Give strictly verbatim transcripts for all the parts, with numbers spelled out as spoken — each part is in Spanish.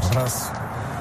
abrazo.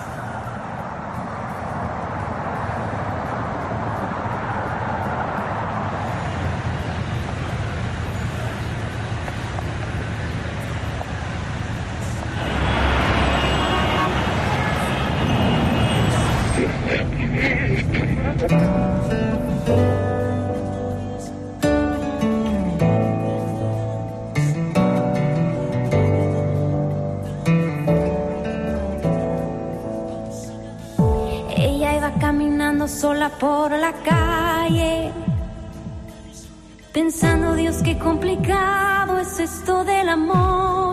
Sola por la calle, pensando, Dios, qué complicado es esto del amor.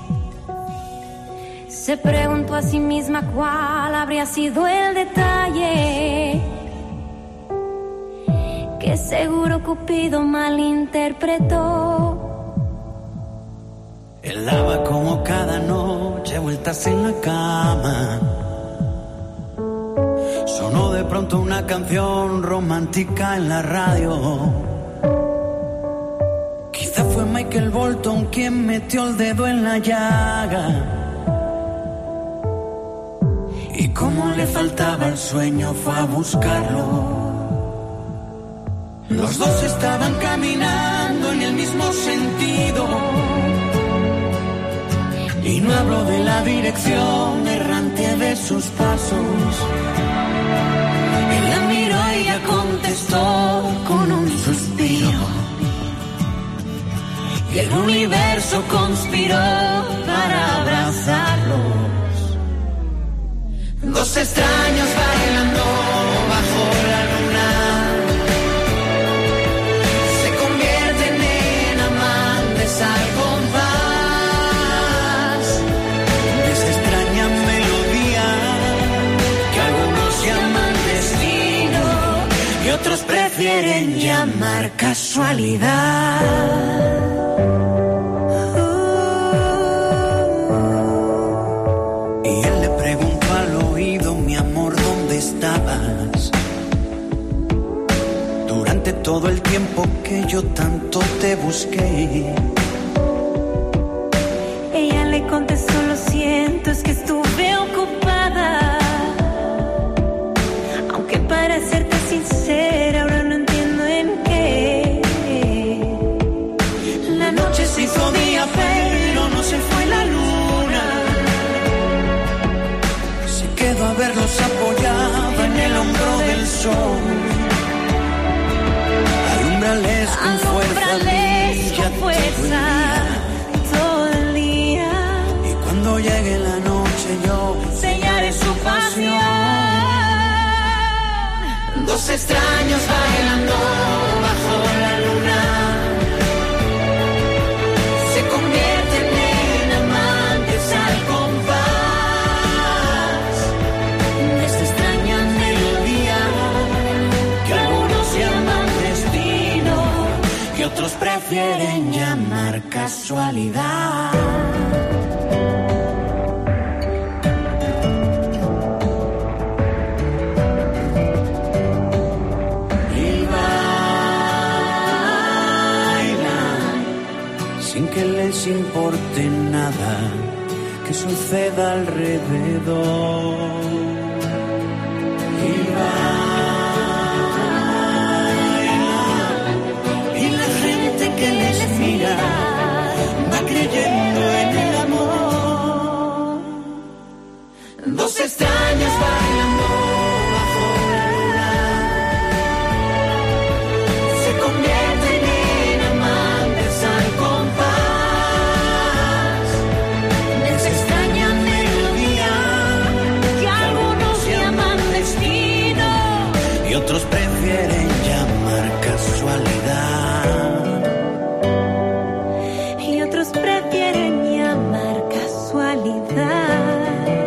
Se preguntó a sí misma cuál habría sido el detalle que seguro Cupido malinterpretó. Él daba como cada noche vueltas en la cama. Sonó de pronto una canción romántica en la radio. Quizá fue Michael Bolton quien metió el dedo en la llaga. Y como le faltaba el sueño fue a buscarlo. Los dos estaban caminando en el mismo sentido. Y no hablo de la dirección errante de sus pasos. Él la miró y ella contestó con un suspiro. Y el universo conspiró para abrazarlos. Dos extraños bailando bajo la luna. Se convierten en amantes al compás de esa extraña melodía que algunos llaman destino y otros prefieren llamar casualidad. Y él le preguntó al oído, mi amor, ¿dónde estabas? Durante todo el tiempo que yo tanto te busqué. Ella le contestó, lo siento, es que estuve ocupada. Aunque para serte sincera, ahora no entiendo en qué. La noche se hizo día, pero no se fue la luna. Se quedó a verlos apoyada en el hombro del sol. Alúmbrales con fuerza, Alúmbrales con fuerza todo el día. Y cuando llegue la noche yo sellaré su pasión. Dos extraños bailando bajo la luna. Se convierten en amantes al compás de esta extraña melodía que algunos llaman destino y otros prefieren llamar casualidad. Que les importe nada que suceda alrededor. Y bailan, y la gente que les mira va creyendo en el amor. Dos extraños bailando bajo la luna se convierten en amantes al compás. Otros prefieren llamar casualidad. Y otros prefieren llamar casualidad.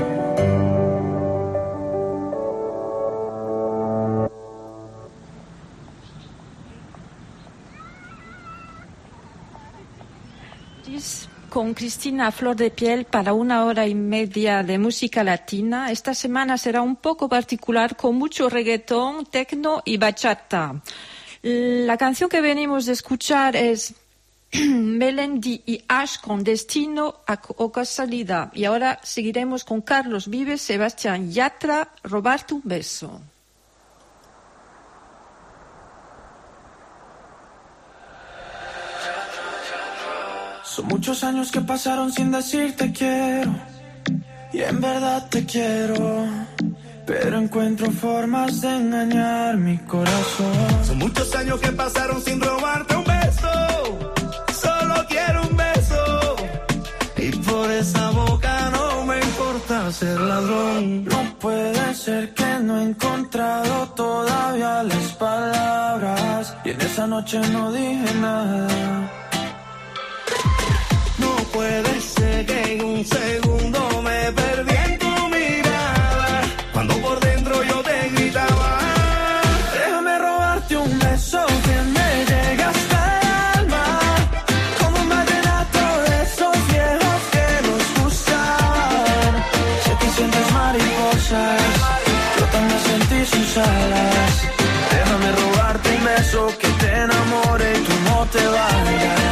Con Cristina Flor de Piel para una hora y media de música latina. Esta semana será un poco particular con mucho reggaetón, techno y bachata. La canción que venimos de escuchar es Melendi y Ash con Destino o Casualidad. Y ahora seguiremos con Carlos Vives, Sebastián Yatra, Robarte un beso. Son muchos años que pasaron sin decirte quiero, y en verdad te quiero, pero encuentro formas de engañar mi corazón. Son muchos años que pasaron sin robarte un beso, solo quiero un beso, y por esa boca no me importa ser ladrón. No puede ser que no he encontrado todavía las palabras, y en esa noche no dije nada. No puede ser que en un segundo me perdí en tu mirada, cuando por dentro yo te gritaba. Déjame robarte un beso que me llegue hasta el alma, como un vallenato de esos viejos que nos gustaban. Sé que sientes mariposas, yo también sentí sus alas. Déjame robarte un beso que te enamore y tú no te vayas.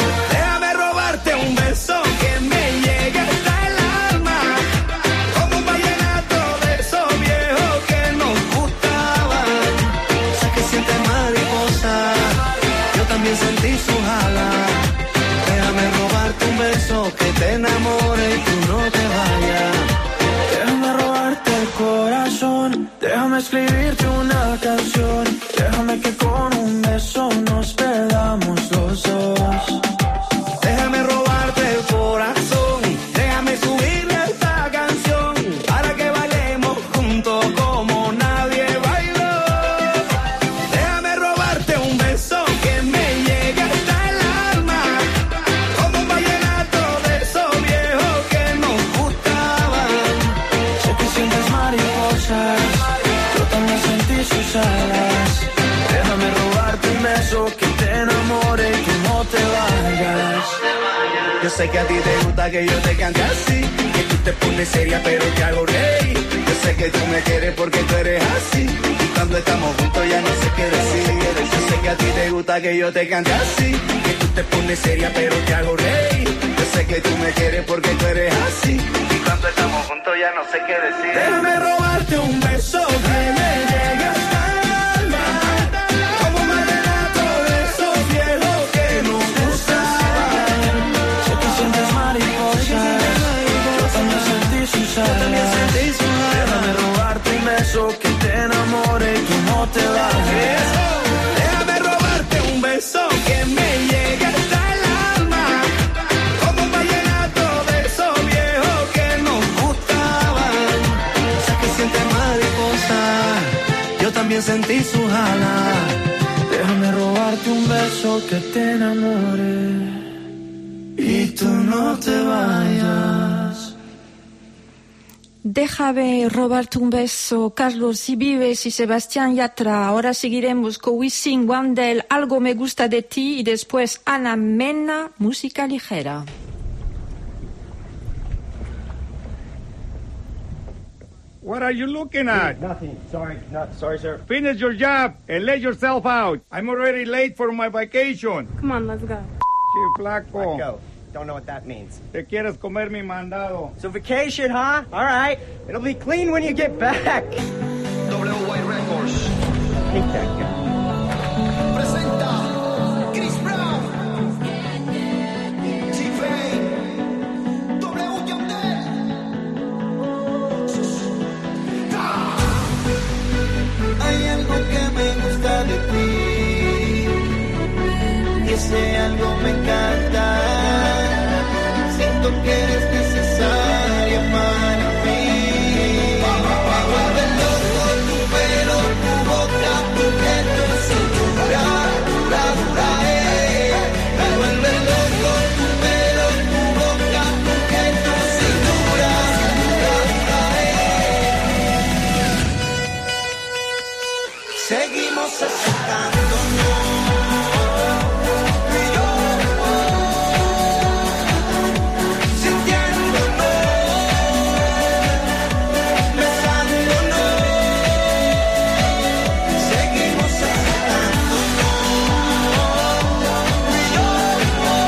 Un beso que me llegue hasta el alma, como un vallenato de esos viejos que nos gustaban. Sé que sientes mariposas, yo también sentí sus alas. Déjame robarte un beso que te enamore y tú no te vayas. Déjame robarte el corazón, déjame escribirte una canción. Déjame que con un beso nos perdamos los dos. Déjame robarte el corazón, déjame subirle esta canción, para que bailemos juntos como nadie bailó. Déjame robarte un beso que me llegue hasta el alma, como un vallenato de esos viejos que nos gustaban. Sé que sientes mariposas, yo también sentí sus alas. Déjame robarte un beso que te enamore y tú no te vayas. Yo sé que a ti te gusta que yo te cante así, que tú te pones seria pero te hago reír. Yo sé que tú me quieres porque tú eres así, y cuando estamos juntos ya no sé qué decir. Yo sé que a ti te gusta que yo te cante así, que tú te pones seria pero te hago reír. Yo sé que tú me quieres porque tú eres así, y cuando estamos juntos ya no sé qué decir. Déjame robarte un beso que me llegue hasta el alma, como un vallenato de esos viejos que nos gustaban. Sé que sientes mariposas, yo también sentí sus alas. Déjame robarte un beso que te enamore y tú no te vayas. Déjame robarte un beso que me llegue hasta el alma, como un vallenato de esos viejos que nos gustaban. Sé que sientes mariposas, yo también sentí sus alas. Déjame robarte un beso que te enamore y tú no te vayas. Déjame robarte un beso, Carlos Vives y Sebastián Yatra. Ahora seguiremos con Wisin Wandel, Algo me gusta de ti, y después Ana Mena, música ligera. What are you looking at? Nothing. Sorry, not sorry, sir. Finish your job and let yourself out. I'm already late for my vacation. Come on, let's go. Sí, flaco. Let go. Don't know what that means. Te quieres comer mi mandado. So vacation, huh? All right. It'll be clean when you get back. W Y Records Hate that guy. presenta Chris Brown, T-Pain, W Yandel. Hay algo que me gusta de ti, y ese algo me encanta. Siento que eres necesaria para mí. Me vuelve loco tu pelo, tu boca, tu gesto, cintura, dura, dura, eh. Me vuelve loco tu pelo, tu boca, tu gesto, cintura, dura, dura, eh. Seguimos acercándonos. Seguimos acercándonos.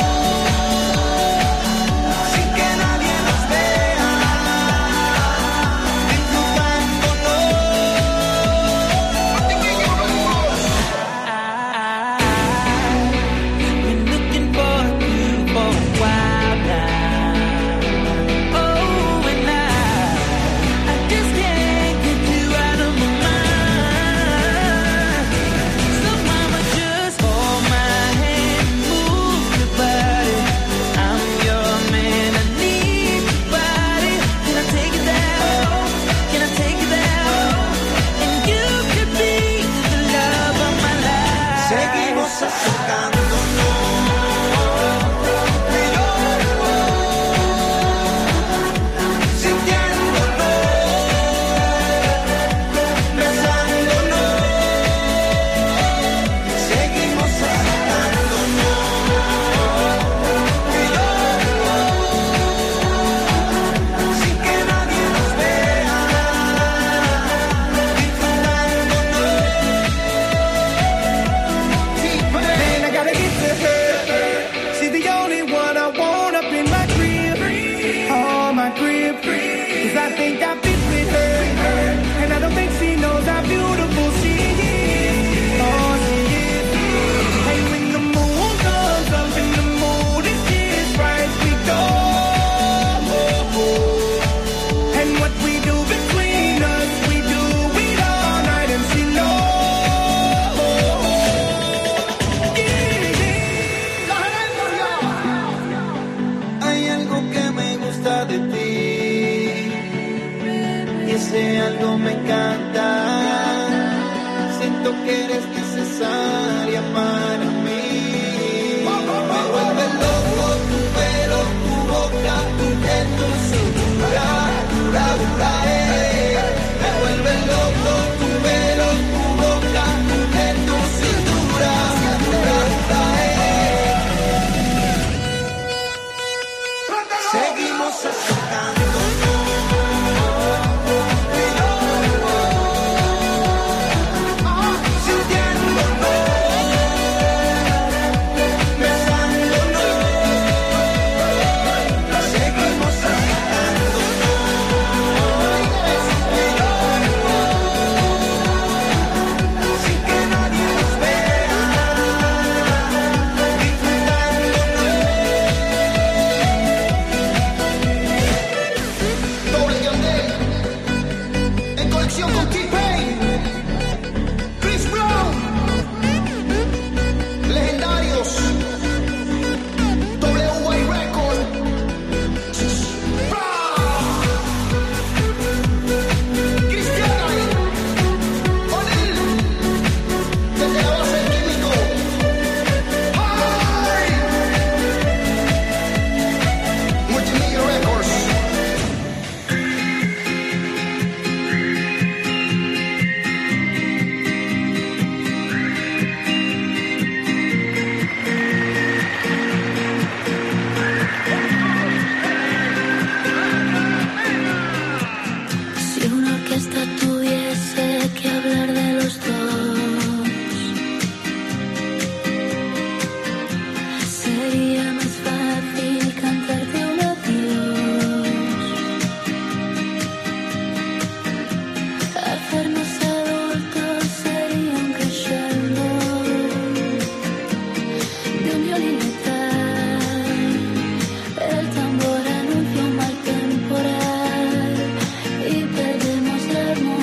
think I fit with her, and I don't think she knows how beautiful she is. Oh, she is. And when the moon comes up and the mood is just right, we go. And what we do between us, we do it all night, and she knows. Hay algo que me gusta de ti, y ese algo me encanta. Siento que eres necesaria para mí. Me vuelve loco tu pelo, tu boca, tu piel, tu cintura, dura, dura, eh. Me vuelve loco tu pelo, tu boca, tu piel, tu cintura, dura, dura, eh. Seguimos acercándonos. El tambor anuncia un mal temporal y perdemos la armonía.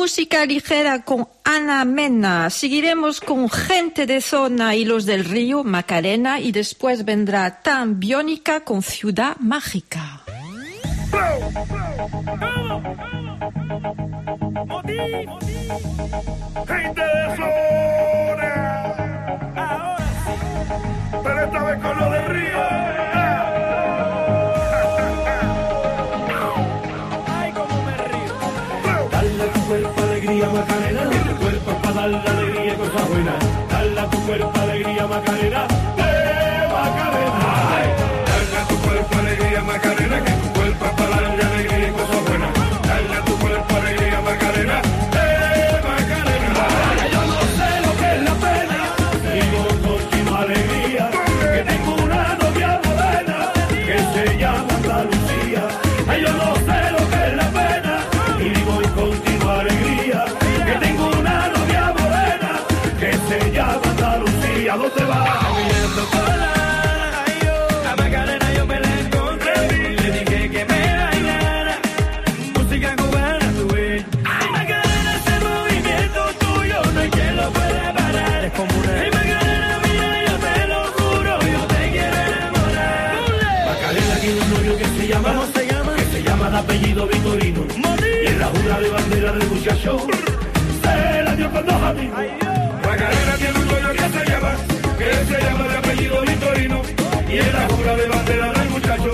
música ligera con Ana Mena. Seguiremos con Gente de Zona y Los del Río, Macarena, y después vendrá Tan Biónica con Ciudad Mágica. Gente de Zona, pero esta vez con Los del Río. Cuerpo alegría Macarena, tu cuerpo es para dar la alegría y cosas buenas. Dale a tu cuerpo alegría Macarena, eh Macarena. Dale a tu cuerpo alegría Macarena, que tu cuerpo es para darle alegría y cosas buenas. Dale a tu cuerpo alegría Macarena, eh Macarena. Yo no sé lo que es la pena, y con continua alegría, que tengo una novia morena, que se llama Andalucía. Yo no sé lo que es la pena, y digo y continua alegría, que tengo una novia morena, que se llama Andalucía. ¿Dónde va? Caminando por la, yo, a Macarena yo me la encontré, le dije que me bailara, música cubana tuve. Ay, Macarena, ese movimiento tuyo no hay quien lo puede parar. Es como una... Ay, Macarena, mira, yo te lo juro, yo te quiero enamorar. Macarena tiene un novio que se llama, ¿cómo se llama? Que se llama de apellido Vitorino. Y en la jura de bandera del muchacho se la dio con dos amigos. Macarena tiene un novio que se llama, que se llama de apellido Vitorino. Y en la jura de bandera del muchacho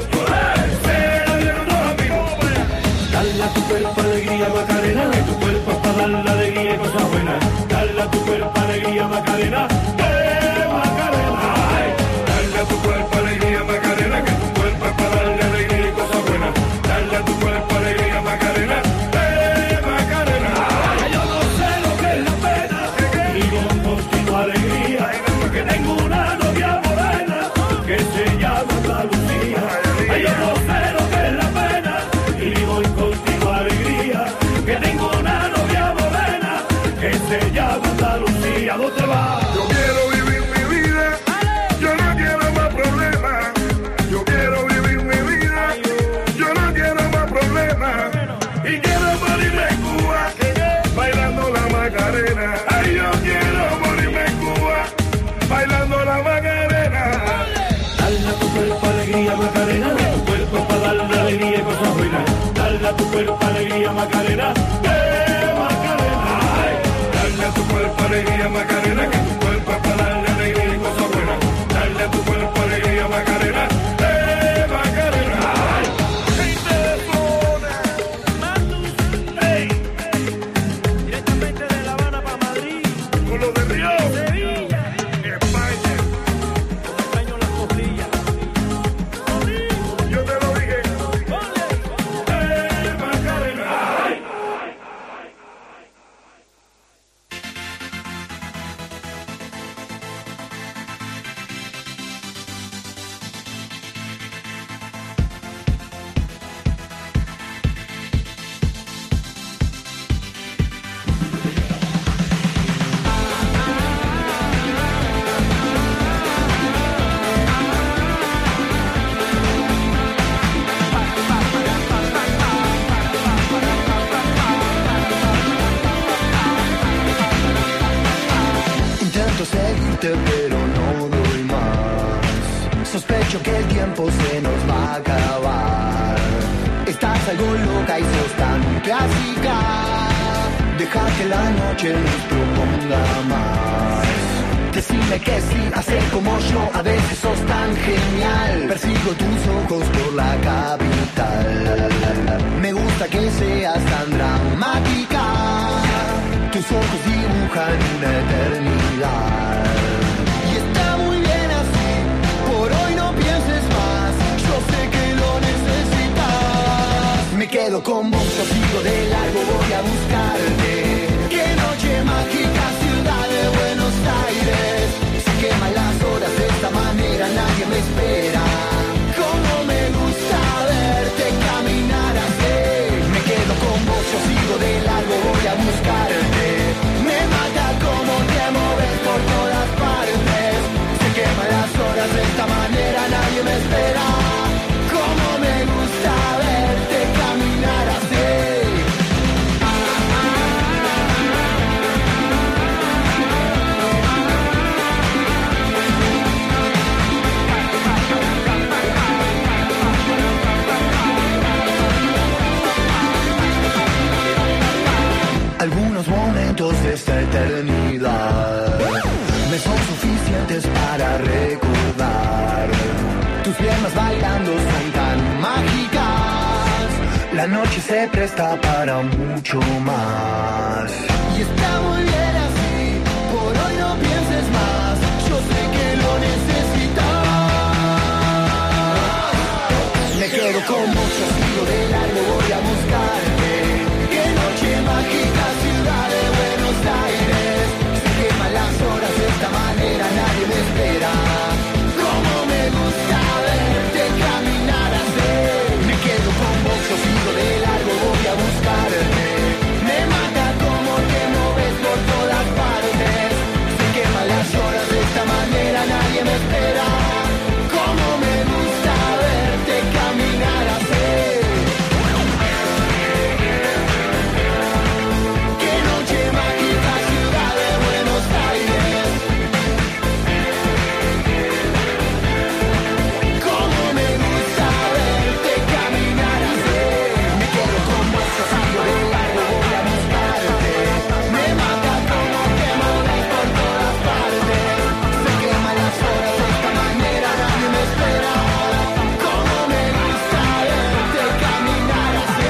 se la dio con dos amigos. Dale a tu cuerpo alegría Macarena, que tu cuerpo es para dar la alegría y cosas buenas. Dale a tu cuerpo alegría Macarena, eh Macarena. Dale a tu cuerpo alegría Macarena, que tu cuerpo es para darle alegría y cosas buenas. Dale a tu cuerpo alegría Macarena, eh Macarena. Yo no sé lo que es la pena, y con continua alegría, que tengo una novia morena, que se llama Andalucía. Yo no sé lo que es la pena, y digo en continua alegría, que tengo una novia morena, que se llama Andalucía. ¿Dónde va? Yo quiero vivir mi vida, yo no quiero más problemas. Yo quiero vivir mi vida, yo no quiero más problemas. Y quiero morirme en Cuba, bailando la Macarena. Ay, yo quiero morirme en Cuba, bailando la Macarena. Dale a tu cuerpo alegría Macarena, que tu cuerpo es para darle alegría y cosas buenas. Dale a tu cuerpo alegría Macarena, eh Macarena. Dale a tu cuerpo alegría Macarena, que tu cuerpo es para darle alegría y cosas buenas. Dale a tu cuerpo alegría Macarena, eh Macarena. Gente de Zona, hey, directamente de La Habana para Madrid, con Los del Río, Sevilla, España, con España las costillas. Yo te lo dije, eh Macarena. Intento seguirte pero no doy más. Sospecho que el tiempo se nos va a acabar. Estás algo loca y sos tan clásica. Deja que la noche nos proponga más. Decime que sí, hacer como yo, a veces sos tan genial. Persigo tus ojos por la capital. Me gusta que seas tan dramática. Tus ojos dibujan una eternidad. Y está muy bien así, por hoy no pienses más. Yo sé que lo necesitas. Me quedo con vos, yo sigo de largo, voy a buscarte. Qué noche mágica, ciudad de Buenos Aires. Se queman las horas de esta manera, nadie me espera. Cómo me gusta verte caminar así. Me quedo con vos, yo sigo de largo, voy a buscarte. Me mata cómo te mueves por todas partes. Se queman las horas de esta manera, nadie me espera. Cómo me gusta verte caminar así. esta eternidad me son suficientes para recordar. Tus piernas bailando son tan mágicas, la noche se presta para mucho más. Y está muy bien así, por hoy no pienses más, yo sé que lo necesitas. Me quedo con vos, yo sigo de largo, voy a buscarte. Qué noche mágica, ciudad de Buenos Aires. Se queman las horas de esta manera, nadie me espera. Cómo me gusta verte caminar así. Me quedo con vos, yo sigo de largo, voy a buscarte. Me mata como te moves por todas partes. Se queman las horas de esta manera, nadie me espera. Cómo me gusta verte caminar así. Qué noche mágica, ciudad de Buenos Aires. Cómo me gusta verte caminar así. Me quedo con vos, yo sigo de largo, voy a buscarte. Me mata como te mueves por todas partes. Se queman las horas de esta manera, nadie me espera. Cómo me gusta verte caminar así.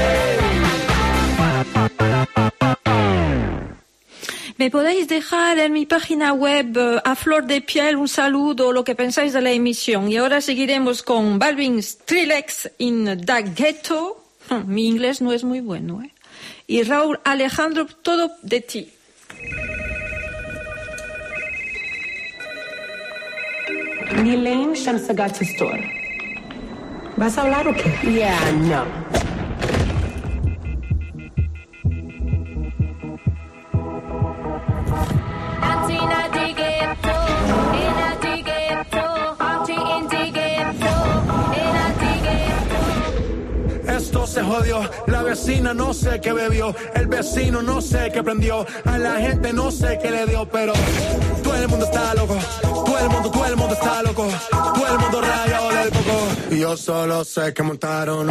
Me podéis dejar en mi página web eh, a flor de piel un saludo o lo que pensáis de la emisión. Y ahora seguiremos con Balvin Skrillex in Da Ghetto. Mi inglés no es muy bueno, ¿eh? Y Raúl Alejandro, Todo de ti. Elaine Shamsagati Store. ¿Vas a hablar o qué? Yeah, no. Esto se jodió, la vecina no sé qué bebió, el vecino no sé qué prendió, a la gente no sé qué le dio, pero todo el mundo está loco, todo el mundo, todo el mundo está loco, todo el mundo rayado del coco, y yo solo sé que montaron.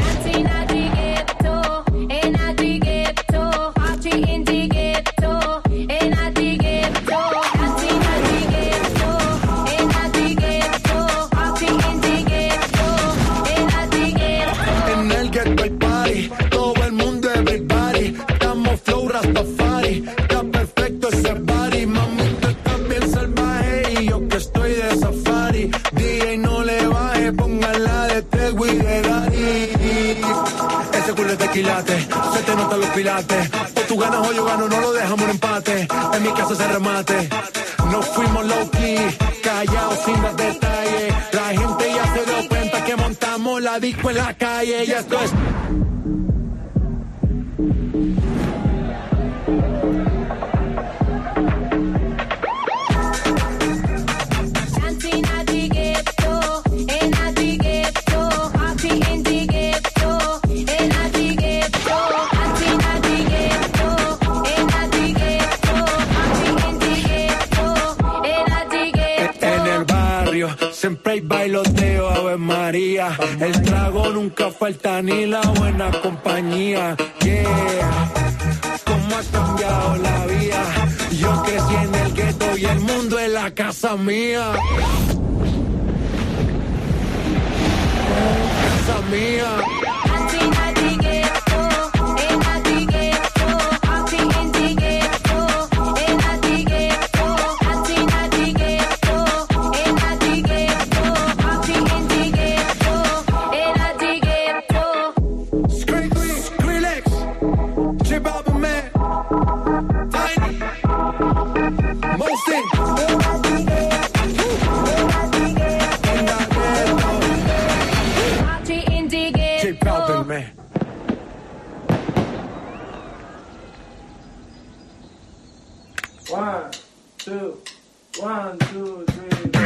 Se te notan los pilates, o tú ganas o yo gano, no lo dejamos en empate, en mi casa se remate, no fuimos low key, callados sin dar detalles, la gente ya se dio cuenta que montamos la disco en la calle, y esto es... Siempre hay bailoteo, Ave María. El trago nunca falta ni la buena compañía. Yeah, cómo ha cambiado la vida. Yo crecí en el gueto y el mundo es la casa mía. Casa mía. One, two, one, two, three, four.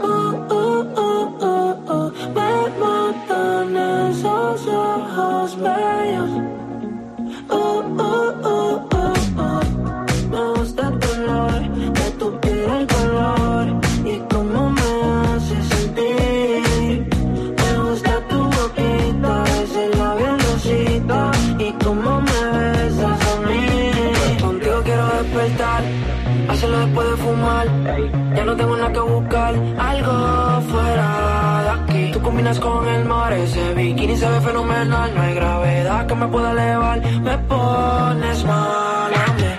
Ojos hacerlo después de fumar. Ya no tengo nada que buscar, algo fuera de aquí. Tú combinas con el mar, ese bikini se ve fenomenal. No hay gravedad que me pueda elevar, me pones mal a mí.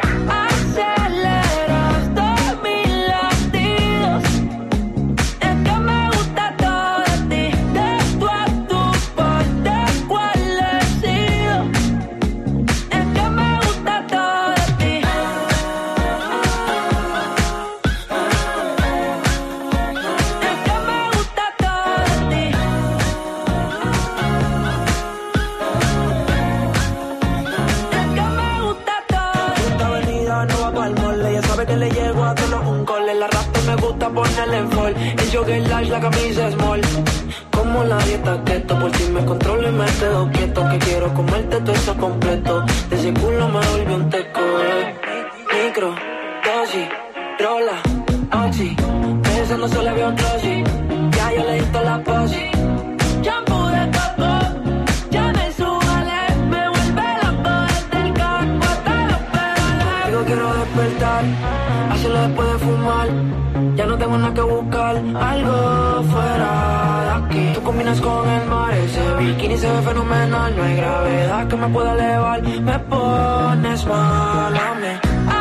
Ponerle en fall, el jogger large, la camisa small. Como la dieta keto, por si me controlo y me quedo quieto. Que quiero comerte todo eso completo. De ese culo me volvió un teco, eh. Micro, dosis, rola, oxi. Esa no se le vio un trozi. Ya yo le di toda la posi. Shampoo de coco, ya me subale. Me vuelve loco desde el carro hasta los pedales. Digo quiero despertar, hacerlo después de fumar. Ya no tengo nada que buscar, algo fuera de aquí. Tú combinas con el mar, ese bikini se ve fenomenal. No hay gravedad que me pueda elevar, me pones mal a mí.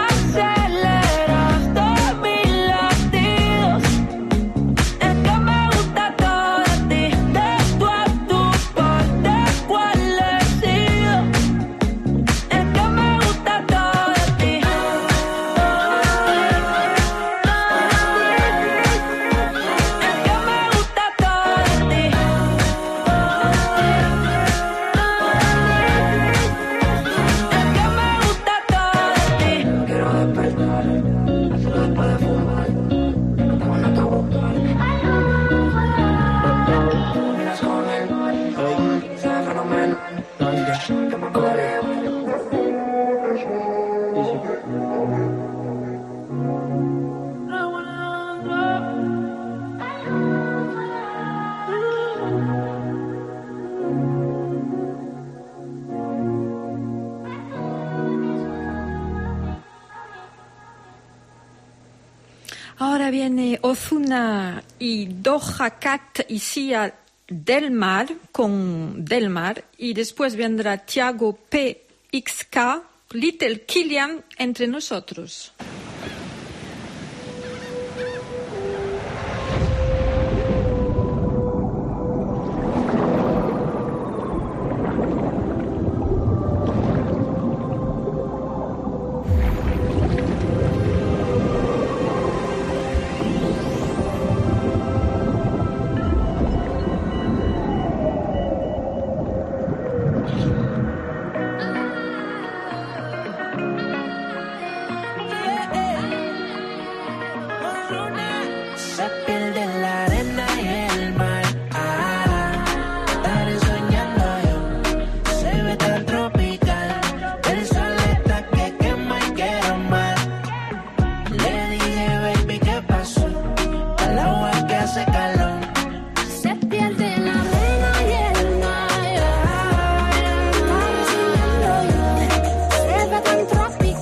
Ahora viene Ozuna y Doja Cat y Sia Del Mar con Del Mar, y después vendrá Tiago P X K, Little Killian, Entre Nosotros.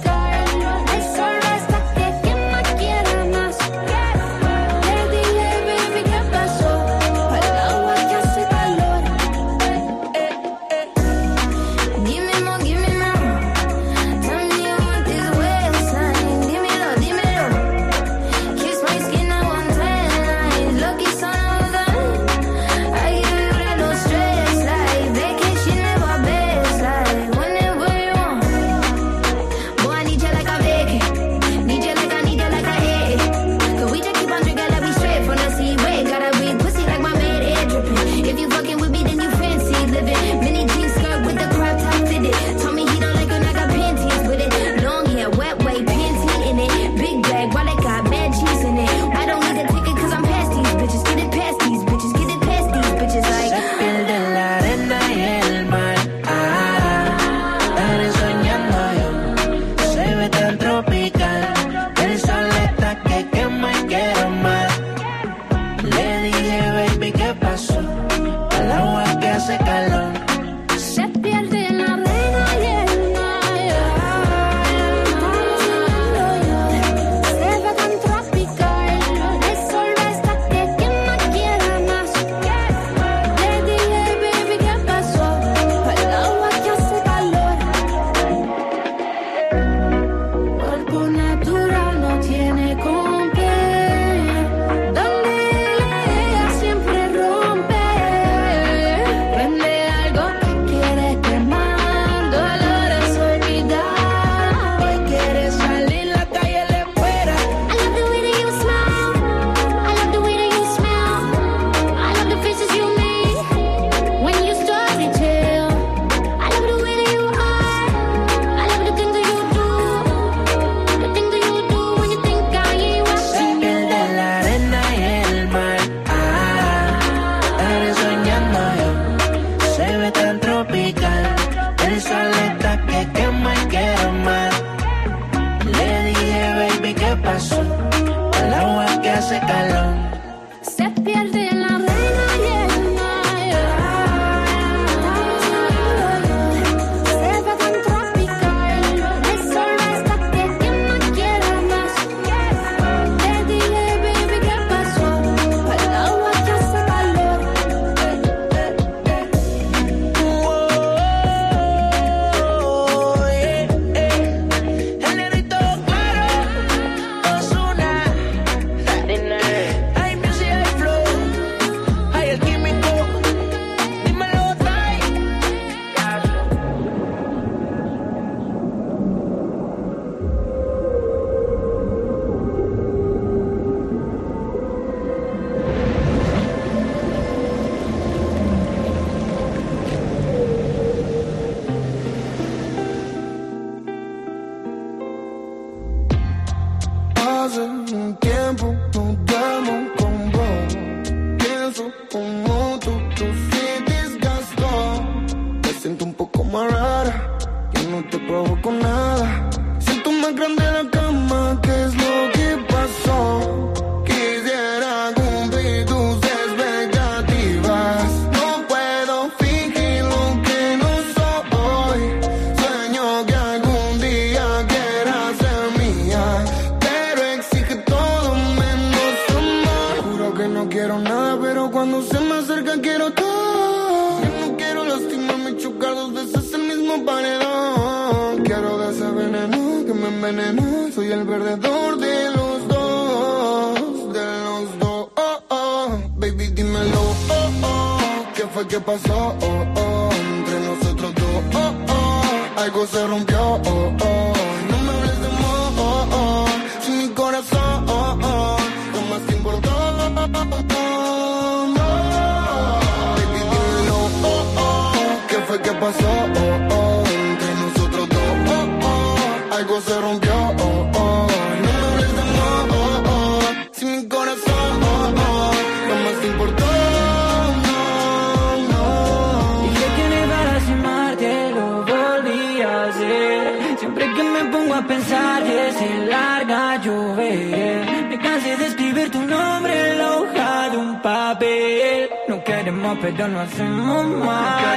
El sol está que quema, quiera más. Le dije hace calor. Se pierde en la arena y el mar. Se ve tan tropical. El sol hasta que quien no quiera más. Te dije, baby, ¿qué pasó? El agua que hace calor. Oh, yeah, yeah. El negrito claro, Ozuna. Hay music, hay flow, hay el químico. Dímelo, Ty. Hace un tiempo no duermo con vos. Pienso como tú, tú sí desgastó. Me siento un poco más rara, yo no te provoco nada. Siento más grande la cama, ¿qué es lo que pasó? Quisiera cumplir tus expectativas. No puedo fingir lo que no soy. Sueño que algún día quieras ser mía, pero exige todo menos amor. Juro que no quiero nada, pero cuando se me acerca quiero todo. Yo no quiero lastimarme, chocar dos veces el mismo paredón. Quiero de ese veneno que me envenenó. Soy el perdedor de los dos, de los dos. Oh, oh. Baby, dímelo, oh, oh. ¿Qué fue que pasó? Oh, oh. Entre nosotros dos, oh, oh. Algo se rompió, oh, oh. No me hables de amor, oh, oh. Si mi corazón, oh, oh. No más te importó, oh, oh, no. Baby, dímelo, oh, oh. ¿Qué fue que pasó? Oh, oh. Entre nosotros dos, oh, oh. Algo se rompió, oh, oh. No me hables de amor, oh, oh. Si mi corazón, oh, oh. No más te importó, no, no. Dije que no iba a lastimarte, lo volví a hacer. Siempre que me pongo a pensar que se larga llover, me cansé de escribir tu nombre en la hoja de un papel. No queremos pero no hacemos mal.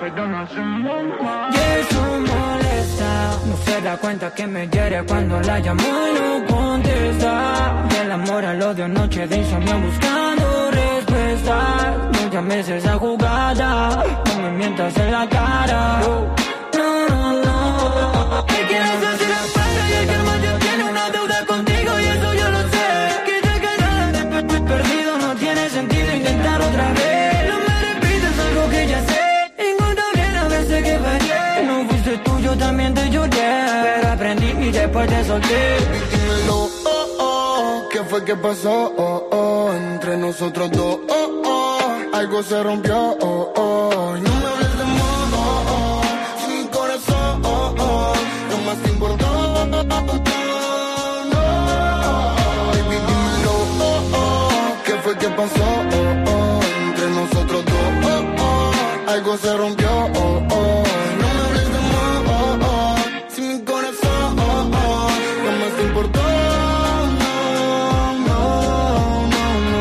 Y eso molesta. No se da cuenta que me hiere cuando la llamo y no contesta. Del amor al odio, noche de insomnio buscando respuestas. No llames esa jugada, no me mientas en la cara. No, no, no. ¿Qué quieres hacer aparte? Y el que más yo tiene una deuda contigo y eso yo lo sé. Que te quedaste perdido, no tiene sentido intentar otra vez. No me repites algo que ya sé. Encuentra bien a veces que fallé. No fuiste tú, yo también te lloré. Pero aprendí y después te solté. Dímelo, oh, oh. ¿Qué fue que pasó? Oh, oh. Entre nosotros dos, oh, oh. Algo se rompió, oh, oh. No me hables de amor, oh, oh. Si mi corazón, oh, oh. No más te importó, oh, oh, no. Baby, dímelo, oh, oh. ¿Qué fue que pasó? Oh, oh. Entre nosotros dos, oh, oh. Algo se rompió, oh, oh. No me hables de amor, oh, oh. Si mi corazón, oh, oh. No más te importó, no, no, no, no.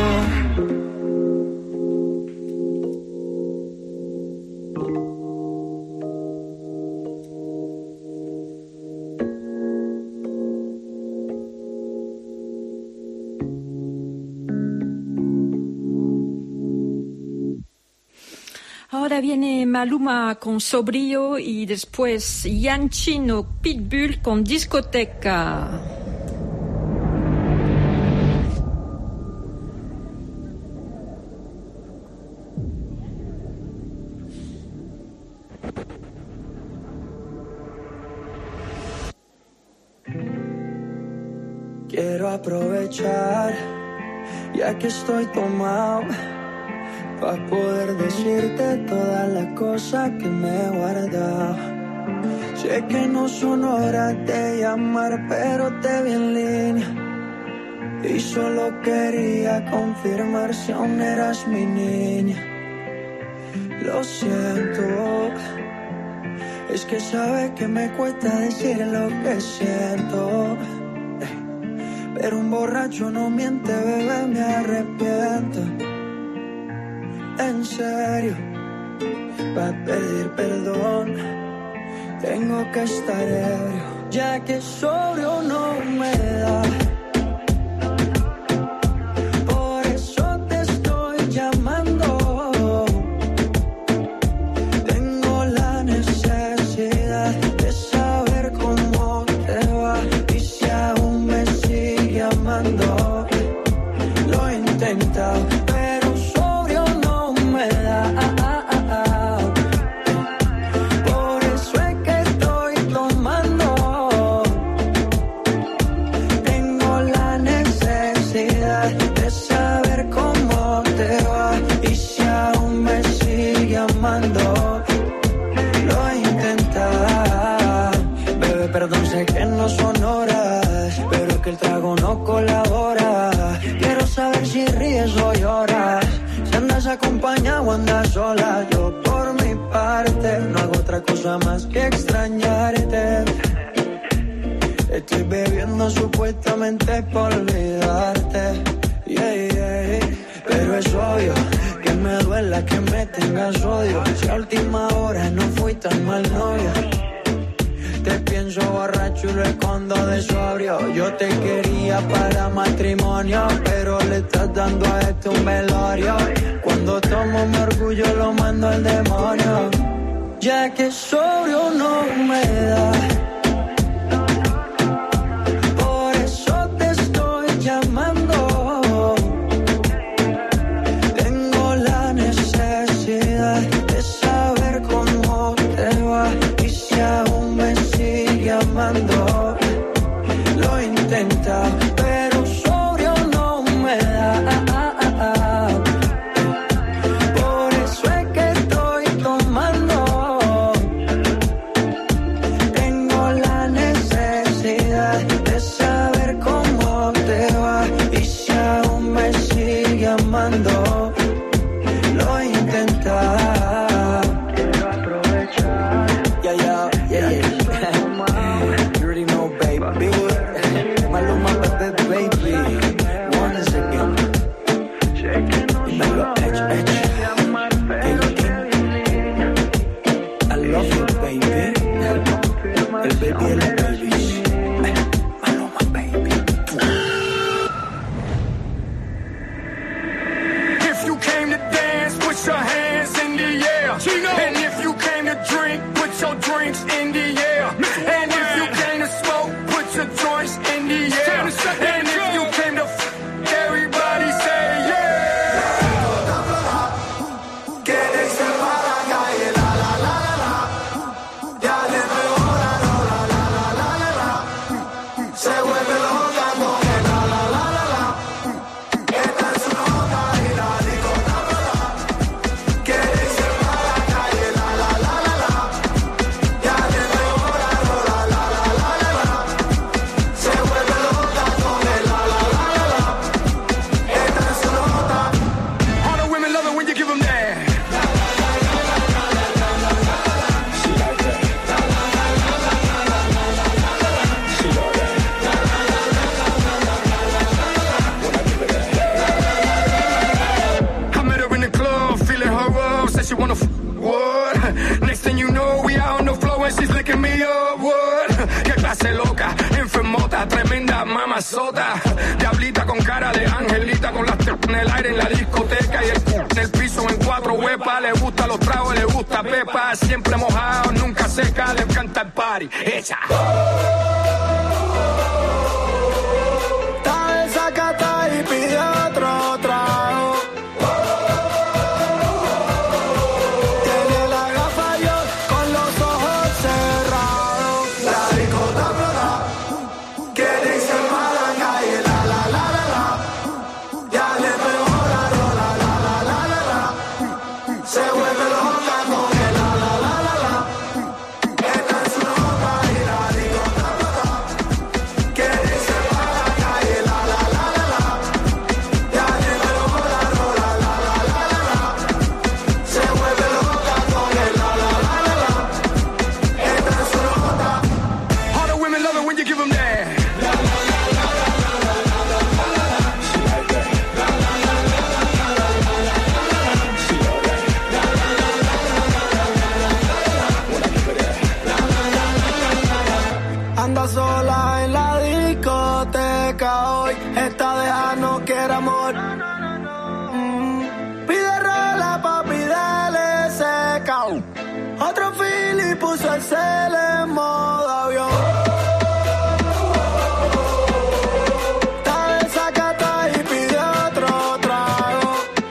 Ahora viene Maluma con Sobrio y después Ian Chino, Pitbull con Discoteca. Quiero aprovechar, ya que estoy tomado, para poder decirte todas las cosas que me he guardado. Sé que no son horas de llamar, pero te vi en línea y solo quería confirmar si aún eras mi niña. Lo siento, es que sabes que me cuesta decir lo que siento, Pero un borracho no miente, bebé, me arrepiento. En serio, para pedir perdón tengo que estar ebrio, ya que sobrio no me da. Por eso te estoy llamando. Tengo la necesidad de saber cómo te va y si aún me sigue amando. Lo he intentado, pero sobrio no me da. Por eso es que estoy tomando. Tengo la necesidad de saber cómo te va y si aún me sigue amando. Lo he intentado. Bebé, perdón, sé que no son horas, pero es que el trago no colabora. Quiero saber si ríes o lloras, si andas acompañado o andas sola. Yo por mi parte no hago otra cosa más que extrañarte. Estoy bebiendo supuestamente por olvidarte, yeah, yeah. Pero es obvio que me duela que me tengas odio. Si a última hora no fui tan mal novio. Te pienso borracho y lo escondo de sobrio. Yo te quería para matrimonio, pero le estás dando a esto un velorio. Cuando tomo mi orgullo lo mando al demonio, ya que sobrio no me da. Por eso te estoy llamando. Tengo la necesidad de saber cómo te va y si aún me sigue amando. Lo he intentado, pero sobrio no me da. Por eso es que estoy tomando. Tengo la necesidad de saber cómo te va y si aún me sigue amando. Lo he intentado. Quiero aprovechar. Yeah, yeah, yeah, yeah. You already know, baby. Maluma, baby. Once again. Dímelo, edge, edge. I love you, baby. El baby y la baby. Maluma, baby. If you came to dance, put your hands in the air. Chino. And if you came to drink, put your drinks in the air. And if you came to smoke, put your joints in the air. And if you came to f- everybody say yeah. Quieres ir para la calle, la la la la la. Ya le mejora, no la la la la la la. Se vuelve loca con el la la la la la. Esta es su nota y la discoteca. Quieres ir para la calle, la la la la la. Ya le mejora, no la la la la la la. Se vuelve loca con el la la la la la. Esta es su nota. All the women love it when you give them that. I met her in the club, feeling her up, said she wanna f- what? Next thing you know, we out on the floor and she's licking me up, what? Qué clase loca, enfermota, tremenda mamazota. Diablita con cara de angelita, con las tetas en el aire en la discoteca y el c- en el piso en cuatro huepas. Le gustan los tragos, le gusta Pepa, siempre mojado, nunca seca, le encanta el party. Echa. Está desacata y pide otro trago. Tiene la gafa yo con los ojos cerrados. La discoteca explota. Quiere irse para la calle, la la la la la. Ya le mejora, no la la la la la la. Se vuelve loca con el la la la la la. Esta es su nota y la discoteca explota. esta deja no quiere amor. Mm. Pide rola, papi, dale seca. Otro fili puso el cel en modo avión. Está desacata y pide otro trago.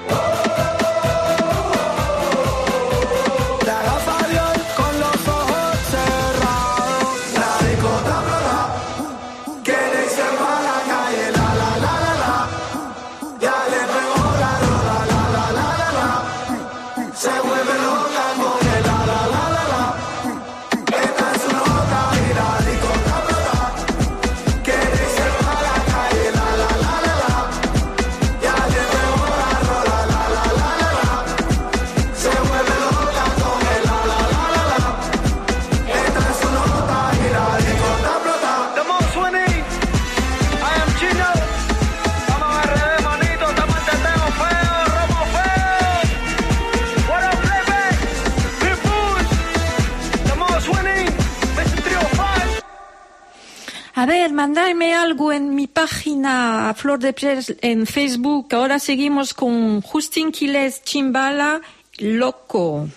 La gafa de hoy con los ojos cerrados. La discota roja, que le hice pa' la calle, la la la la la. Ya le pegó la rola, la la la la la. Se vuelve loca el mole, la la la la la. Esta es su nota y la discota roja, que le hice pa' la calle, la la la la la. Ya le pegó la rola, la la la la la. Se vuelve loca con el la la la la la. Esta es su nota y la discota explota. The most winning, I am Chino. Estamos en R D, manito, estamos en teteo feo, romo feo. What up, baby? People, the most winning, mister three oh five. A ver, mandarme algo en mi página Flor de Piel en Facebook. Ahora seguimos con Justin Quiles, Chimbala, Loco.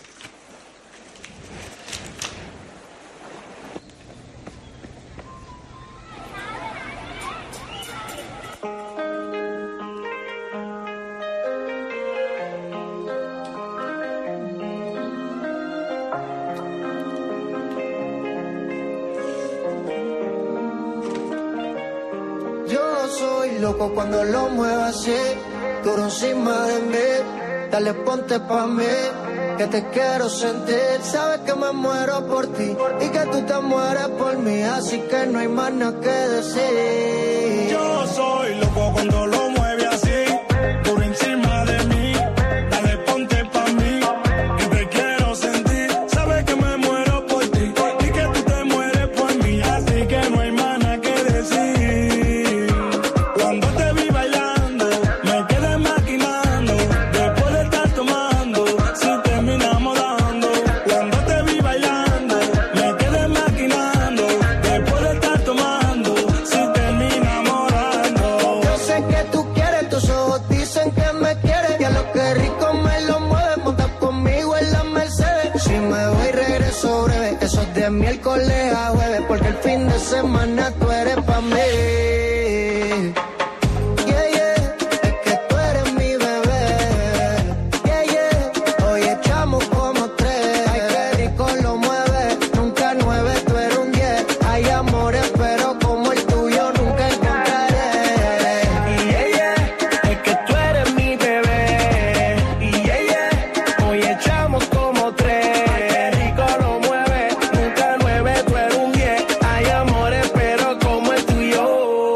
Yo soy loco cuando lo muevo así, duro encima de mí. Dale, ponte pa' mí, que te quiero sentir. Sabes que me muero por ti y que tú te mueres por mí, así que no hay más nada que decir. Yo soy loco cuando lo mueve así, por encima de mí. Dale, ponte pa' mí, que te quiero sentir. Sabes que me muero por ti y que tú te mueres por mí, así que no hay más nada que decir. Cuando te vi bailando, me quedé maquinando. Después de estar tomando, si terminamos dando. Cuando te vi bailando, me quedé maquinando. Después de estar tomando, si terminamos dando. Yo sé que tú quieres, tus ojos dicen que me quieres. Y a lo que rico me lo mueve, monta conmigo en la Mercedes. Si me voy regreso breve, eso es de miércoles a jueves, porque el fin de semana tú eres pa' mí. Yeah, yeah, es que tú eres mi bebé. Yeah, yeah, hoy echamos como tres. Ay, qué rico lo mueve, nunca nueve, tú eres un diez. Hay amores, pero como el tuyo nunca encontraré. Y ella, es que tú eres mi bebé. Y ella, hoy echamos como tres. Qué rico lo mueve, nunca nueve, tú eres un diez. Hay amores, pero como el tuyo.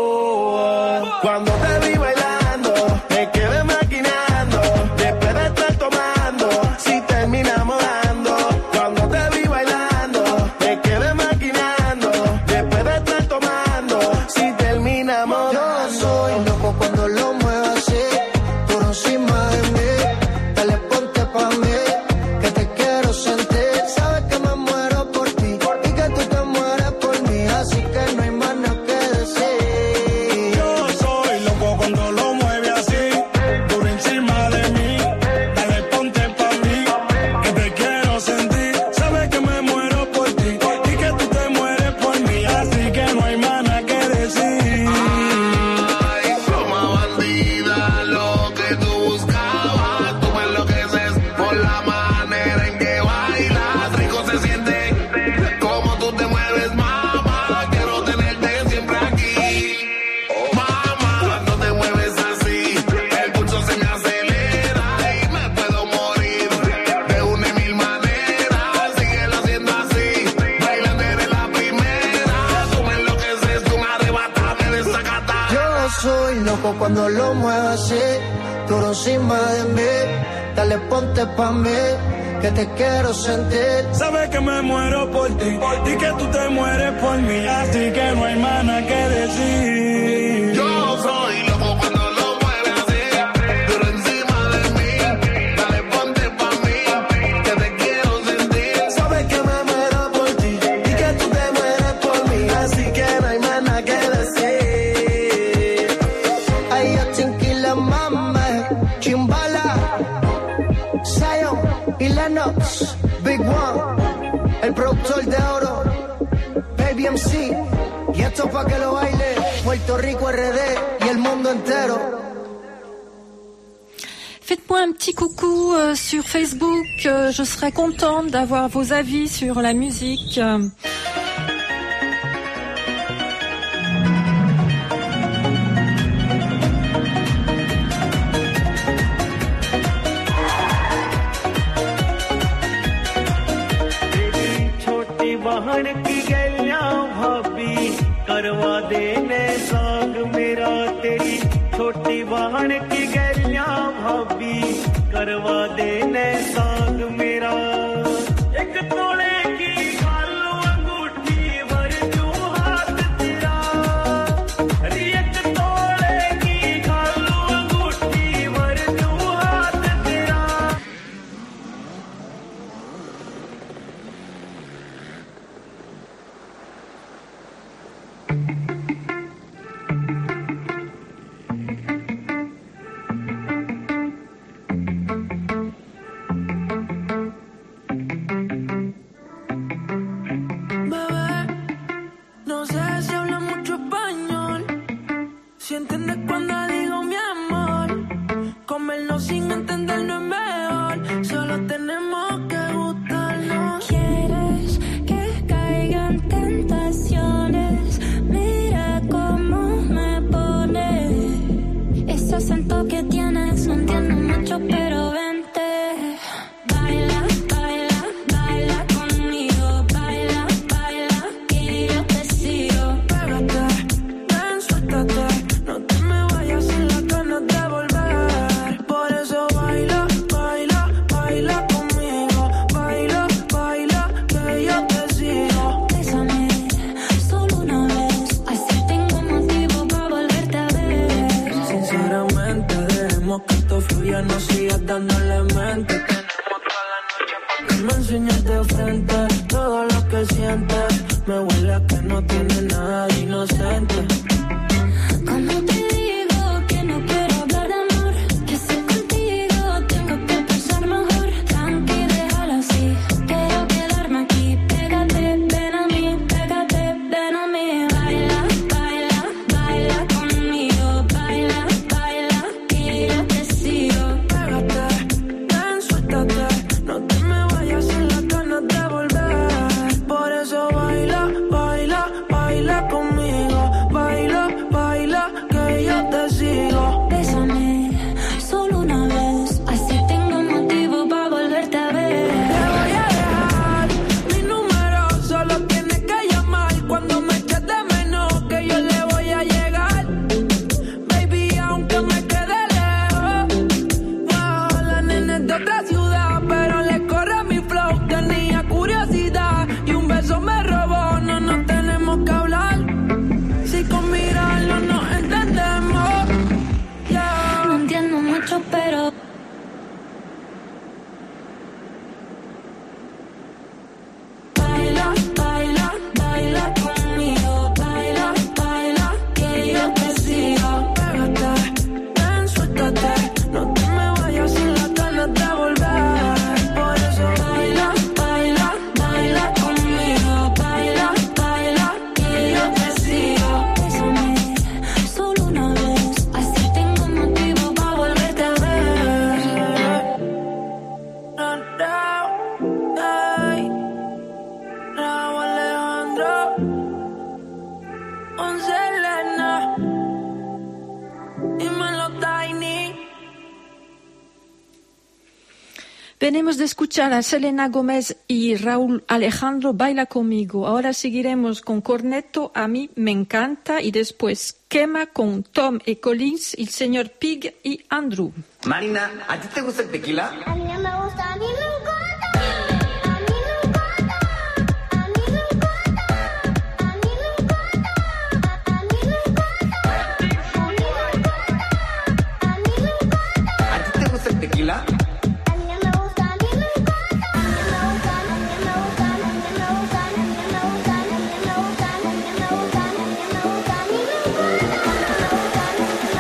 Cuando te vi bailando, me quedé maquinando. Después de estar tomando, si terminamos dando. Cuando te vi bailando, me quedé maquinando. Después de estar tomando, si terminamos Yo dando. soy loco cuando lo muevo así, por encima de mí. Dale, ponte pa' mí, que te quiero sentir. Sabes que me muero por ti y que tú te mueres por mí, así que no hay más nada que decir. Yo soy loco cuando lo mueve así, por encima de mí. Dale, ponte pa' mí, que te quiero sentir. Sabes que me muero por ti y que tú te mueres por mí, así que no hay más nada que decir. Ay, como bandida, lo que tú buscabas, tú me enloqueces por la manera en que bailas. Rico se siente como tú te mueves, mamá. Quiero tenerte siempre aquí, mamá. Cuando te mueves así, el pulso se me acelera y me puedo morir de una y mil maneras. Síguelo haciendo así, bailando eres la primera. Tú me enloqueces, tú me arrebatas, me desacatas. Yo soy loco cuando lo muevo así, duro encima de mí. Dale, ponte pa' mí, que te quiero sentir. Sabes que me muero por ti y que tú te mueres por mí, así que no hay más nada que decir. Yo soy loco cuando lo mueve así, duro encima de mí. Dale, ponte pa' mí, que te quiero sentir. Sabes que me muero por ti y que tú te mueres por mí, así que no hay más nada que decir. Ay, Lennox, Big One, el productor de oro, Baby M C. Y esto pa' que lo baile Puerto Rico, R D y el mundo entero. Faites-moi un petit coucou euh, sur Facebook, euh, je serais contente d'avoir vos avis sur la musique. Euh, बहन की गैलियां भाभी करवा देने साग मेरा तेरी छोटी बहन की गैलियां भाभी करवा देने साग मेरा एक तोले की खालू अंगूठी भर जू हाथ तेरा अरे एक तोले की खालू अंगूठी भर जू हाथ तेरा Venimos de escuchar a Selena Gómez y Raúl Alejandro, Baila Conmigo. Ahora seguiremos con Cornetto, A mí me encanta, y después Quema con Tom y Collins, el señor Pig y Andrew. Marina, ¿a ti te gusta el tequila? A mí no me gusta, a mí me encanta. ¿A ti te gusta el tequila?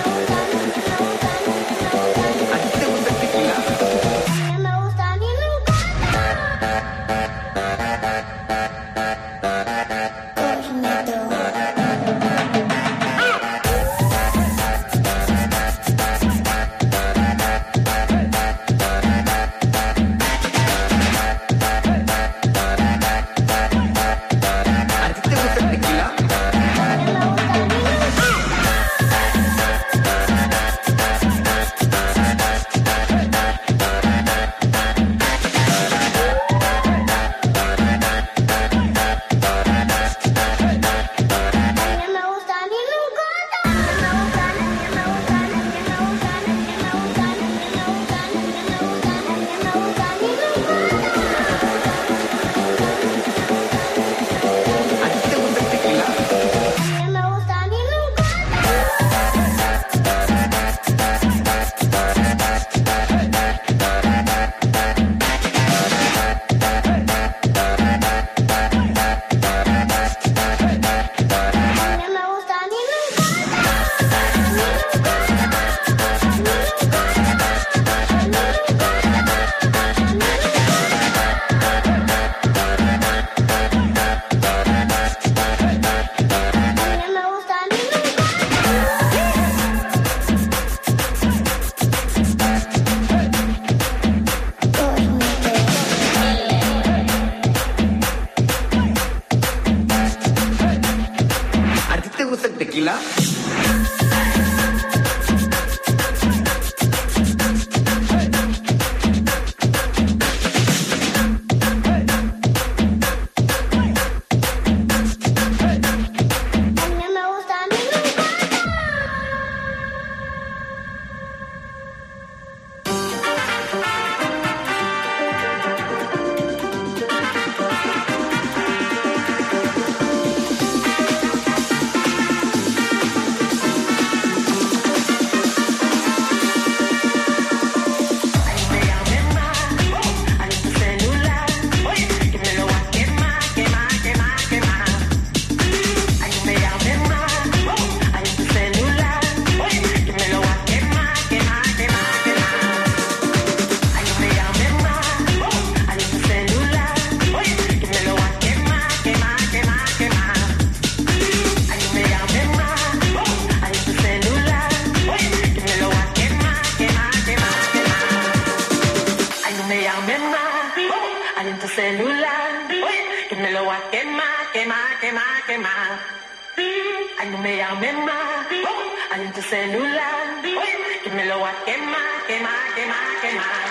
A mí me gusta, a mí me encanta. Ay, no me llames más. Ay, en tu celular. Que me lo voy a quemar, quemar, quemar, quemar.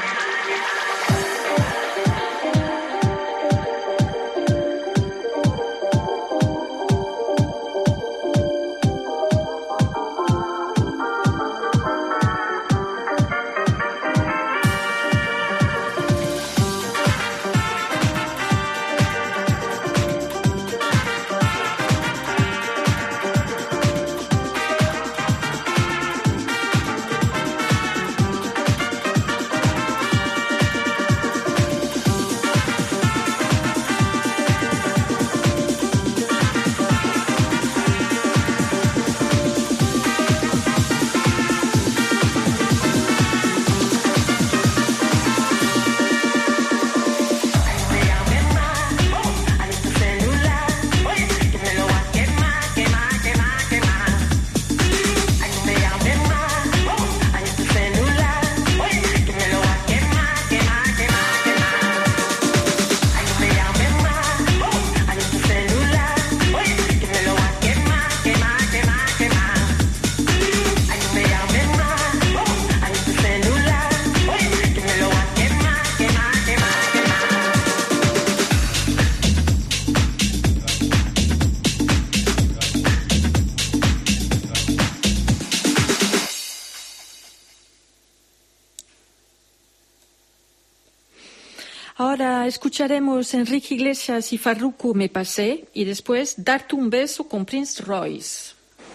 Ahora escucharemos Enrique Iglesias y Farruko Me Pasé y después Darte un beso con Prince Royce.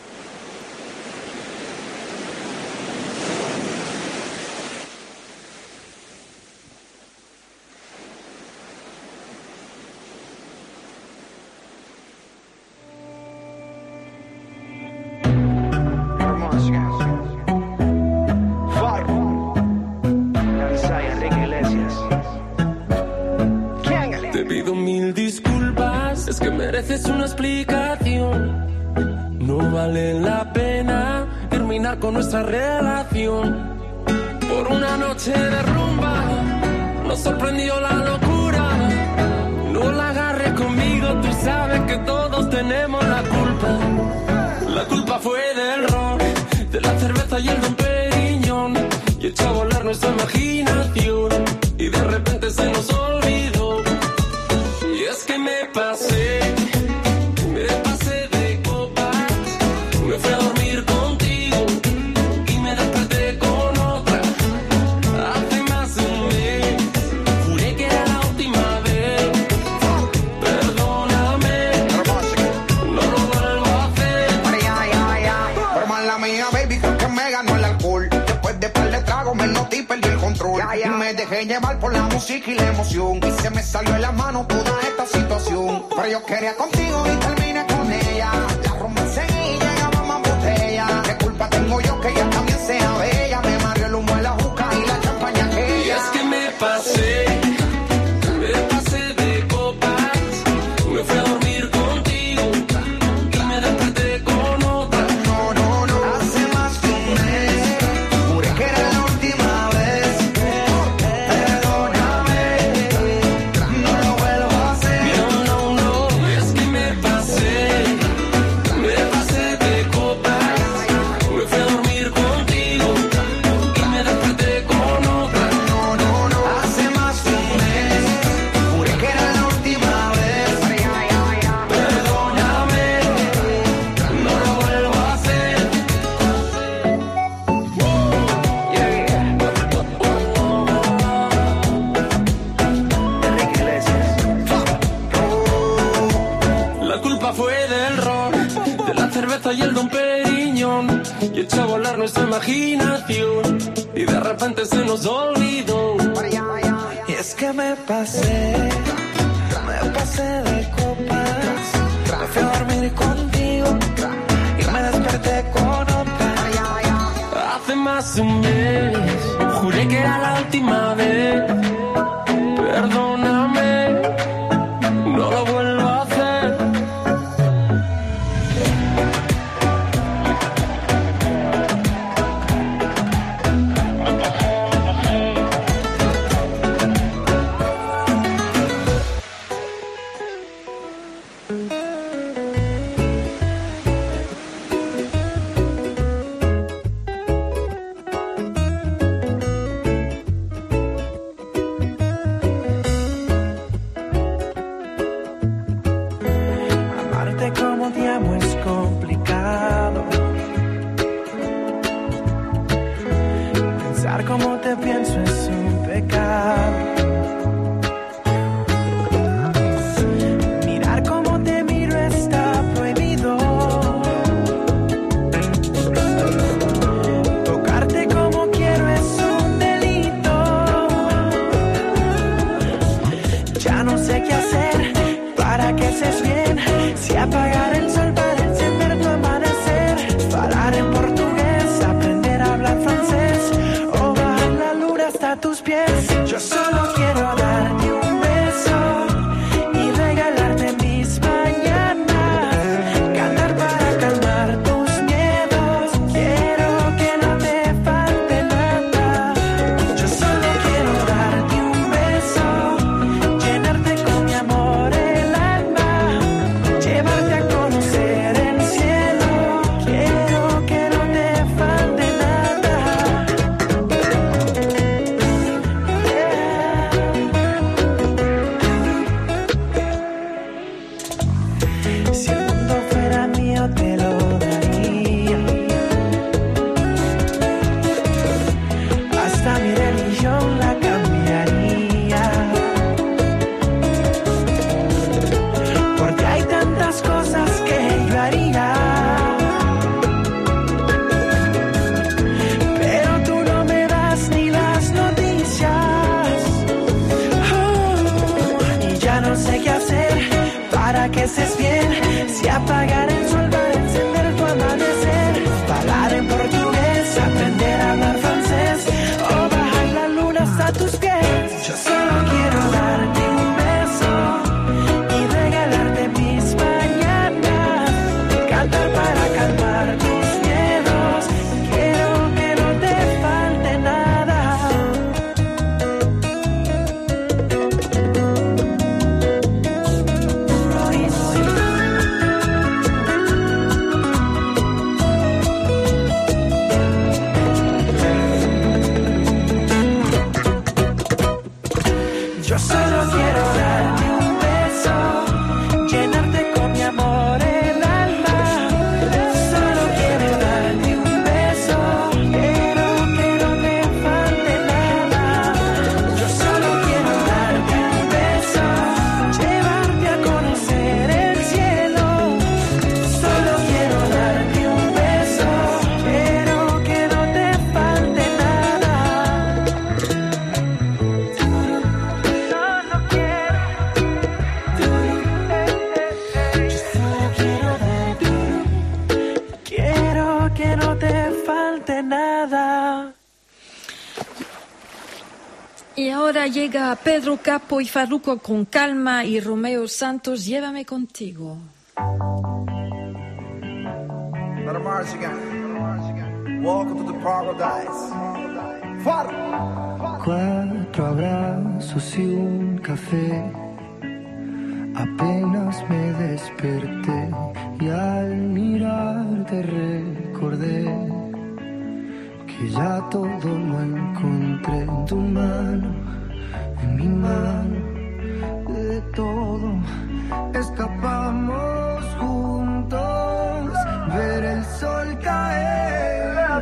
Mereces una explicación. No vale la pena terminar con nuestra relación. Por una noche de rumba nos sorprendió la locura. No la agarres conmigo, tú sabes que todos tenemos la culpa. La culpa fue del ron, de la cerveza y el Don Periñón, y echó a volar nuestra imaginación. Y de repente se nos olvidó. Y es que me pasé. Y me dejé llevar por la música y la emoción, y se me salió de la mano toda esta situación. Pero yo quería contigo y terminé con ella. La romance y llegaba más botella. ¿Qué culpa tengo yo que ella también sea bella? Me mareó el humo de la juca y la champaña aquella. Y es que me pasé, me pasé de copas. Me fui a dormir contigo y me desperté con otra. No, no, no, hace más de un mes juré que era la última vez. Y el Don Periñón, y echó a volar nuestra imaginación, y de repente se nos olvidó. Y es que me pasé, me pasé de copas. Me fui a dormir contigo y me desperté con otra. Hace más de un mes juré que era la última vez. Perdóname, no lo vuelvo a hacer. Mirar cómo te pienso es un pecado. Mirar cómo te miro está prohibido. Tocarte como quiero es un delito. Ya no sé qué hacer para que estés bien. Si apagar el sol para encender tu amanecer. Falar en portugués, aprender a hablar francés. O bajar la luna hasta tus pies. Yo solo quiero darte un beso y regalarte mis mañanas. Cantar para calmar tus miedos. Quiero que no te falte nada. Yo solo quiero darte un beso, llenarte con mi amor el alma, llevarte a conocer el cielo. Quiero que no te falte nada. Si el mundo fuera mío te lo daría. Hasta mi religión la cambiaría. Porque hay tantas cosas que yo haría. Pero tú no me das ni las noticias. Oh, y ya no sé qué hacer para que estés bien. Si apagar el sol para encender tu amanecer. Hablar en portugués, aprender a hablar francés. O bajar la luna hasta tus pies. Yo solo quiero darte un beso y regalarte mis mañanas. Cantar para calmar tus miedos. Quiero que no te falte nada. Yo solo quiero darte un beso, llenarte con mi amor el alma. Solo quiero darte un beso, quiero que no te falte nada. Yo solo quiero darte un beso, llevarte a conocer el cielo. Solo quiero darte un beso, quiero que no te falte nada. Quiero que no te falte nada. Y ahora llega Pedro Capo y Farruko con Calma y Romeo Santos, Llévame contigo. Let 'em march again. Welcome to the paradise. Far. Cuatro abrazos y un café. Apenas me desperté y al mirarte recordé que ya todo lo encontré en tu mano, en mi mano. De todo escapamos juntos, ver el sol caer.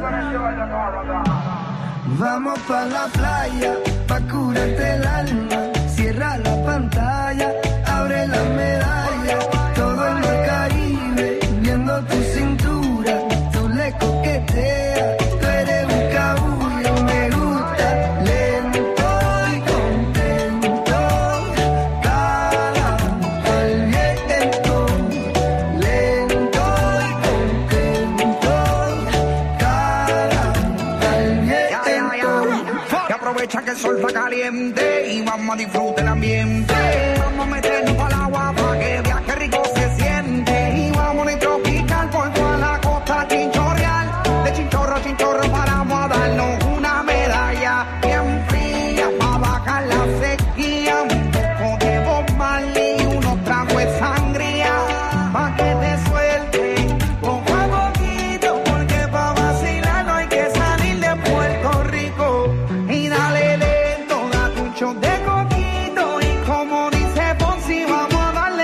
Vamos pa' la playa, pa' curarte el alma. Cierra la pantalla, abre la medalla. Todo el mar Caribe, viendo tu cintura. Tú le coqueteas, tú eres un cabullo. Me gusta lento y contento. Cara al viento, lento y contento. Cara al viento. Y aprovecha que el sol está caliente y vamos a disfrutar el ambiente. Vamos a meternos al agua para que viaje rico se siente. Y vamos a tropical por toda la costa chinchorreal. De chinchorro a chinchorro paramos a darnos una medalla bien fría para bajar la sequía. Un poco de Bob Marley y unos tragos de sangría pa' que te suelte poco a poquito, porque pa' vacilar no hay que salir de Puerto Rico. Y dale lento, date un shot de coquito y como dice Fonsi, vamos a darle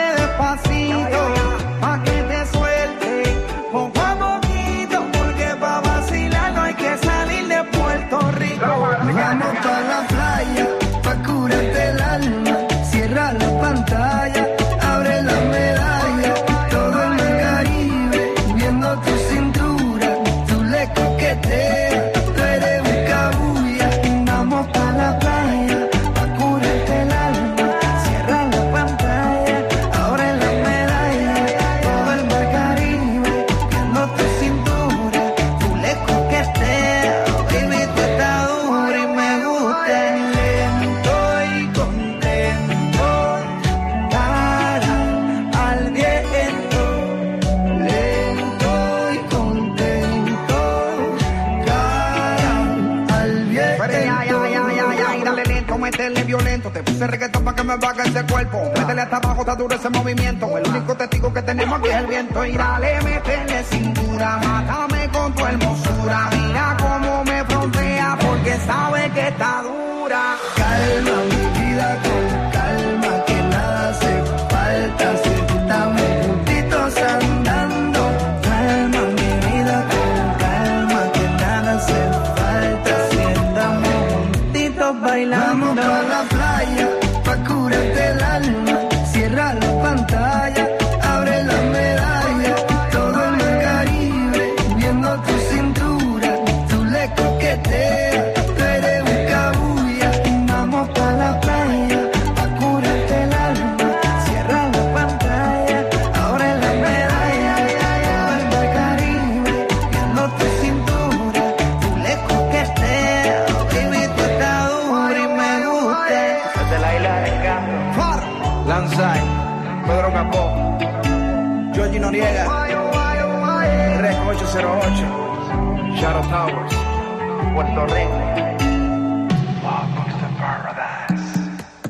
métele violento. Te puse reggaetón pa' que me baje ese cuerpo. Métele hasta abajo, está duro ese movimiento. El único testigo que tenemos aquí es el viento. Y dale, métele cintura, mátame con tu hermosura. Mira cómo me frontea porque sabe que está dura. Calma mi vida con calma, que nada hace falta si estamos juntitos andando. Calma mi vida con calma, que nada hace falta si estamos juntitos bailando. Vamos pa' la playa, pa' curarte el alma. Cierra la pantalla, abre la medalla. Todo el mar Caribe, viendo tu cintura. Tú le coqueteas, tú eres un cabulla. Vamos pa' la playa, pa' curarte el alma. Cierra la pantalla, abre la medalla. Todo el mar Caribe, viendo tu cintura. Tú le coqueteas, baby, tú estás dura y me gusta. Desde la isla del encanto, Lanzai, Pedro Capó, Georgie Noriega, Rec ocho cero ocho, Shadow Towers, Puerto Rico. Welcome to paradise.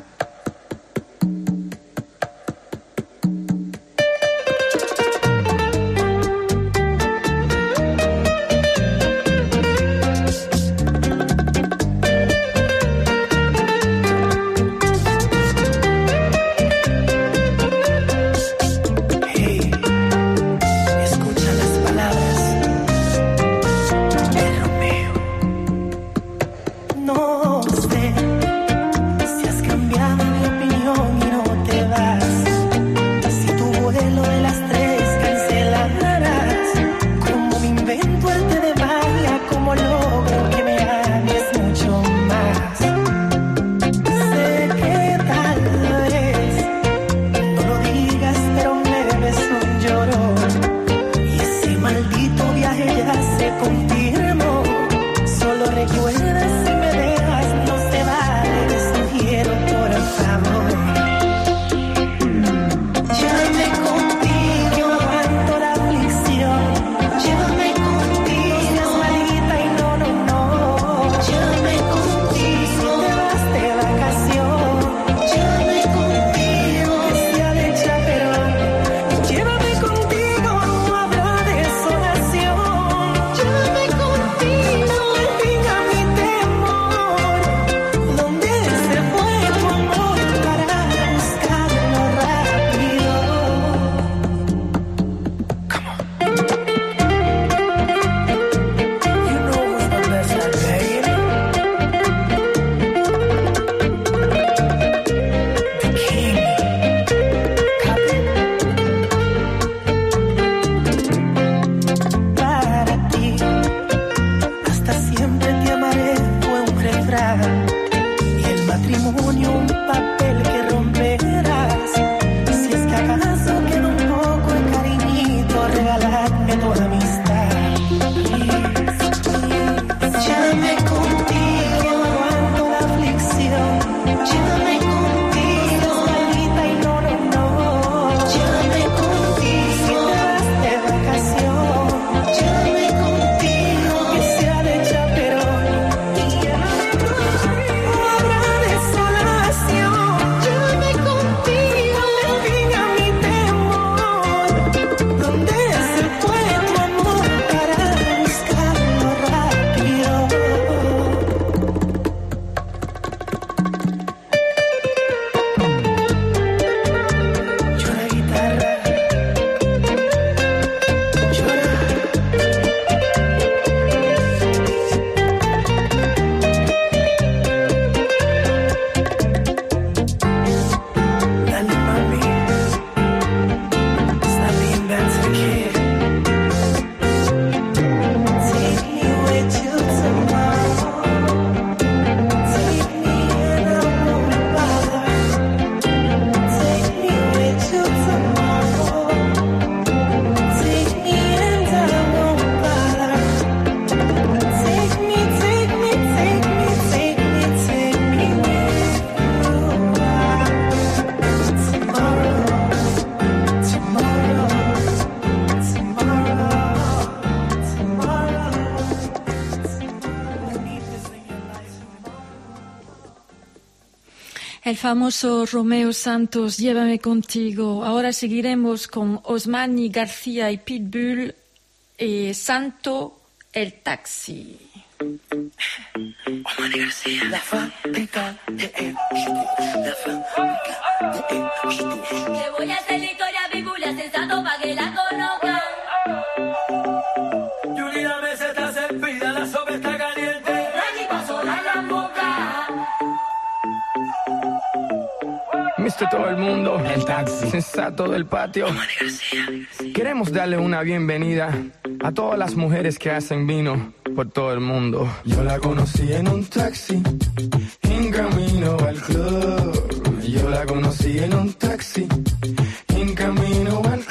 Escucha las palabras de Romeo. No sé si has cambiado mi opinión y no te vas. Si tu vuelo de las tres cancelarás. Como me invento arte de magia, como logro que me ames mucho más. Sé que tal vez no lo digas, pero me ves un llorón. Y ese maldito viaje ya se confirmó. Solo recuerda si me dejas, no se vale, te sugiero por favor. Llévame contigo, aguanto la aflicción. Llévame contigo, maldita y no, no, no. Llévame contigo, si te vas de vacación. Llévame contigo, que sea de chaperón. Llévame contigo, no habrá desolación. Llévame contigo, venga mi temor. Donde se fue tu amor para buscarlo rápido. You know who's the best at playing? The king. Para ti, hasta siempre te amaré, fue un refrán. Y el matrimonio un papel que romperás. Si es que acaso queda un poco el cariñito, regaladme tu amistad. Llévame contigo, aguanto la aflicción. Llévame contigo, maldita y no, no, no. Llévame contigo, si te vas de vacación. Llévame contigo, que sea de chaperón. Y llévame contigo. El famoso Romeo Santos, Llévame contigo. Ahora seguiremos con Osmani García y Pitbull y Santo, el taxi. Osmani García. La fábrica de él. La fábrica de él. Le voy a hacer la historia bíblia sensato pa' que la conozcan. Julia me se está servida, la sopa está caliente. Aquí pasó la lamboca. mister Todo el Mundo, el taxi sensato del patio. Queremos darle una bienvenida a todas las mujeres que hacen vino por todo el mundo. Yo la conocí en un taxi, en camino al club. Yo la conocí en un taxi, en camino al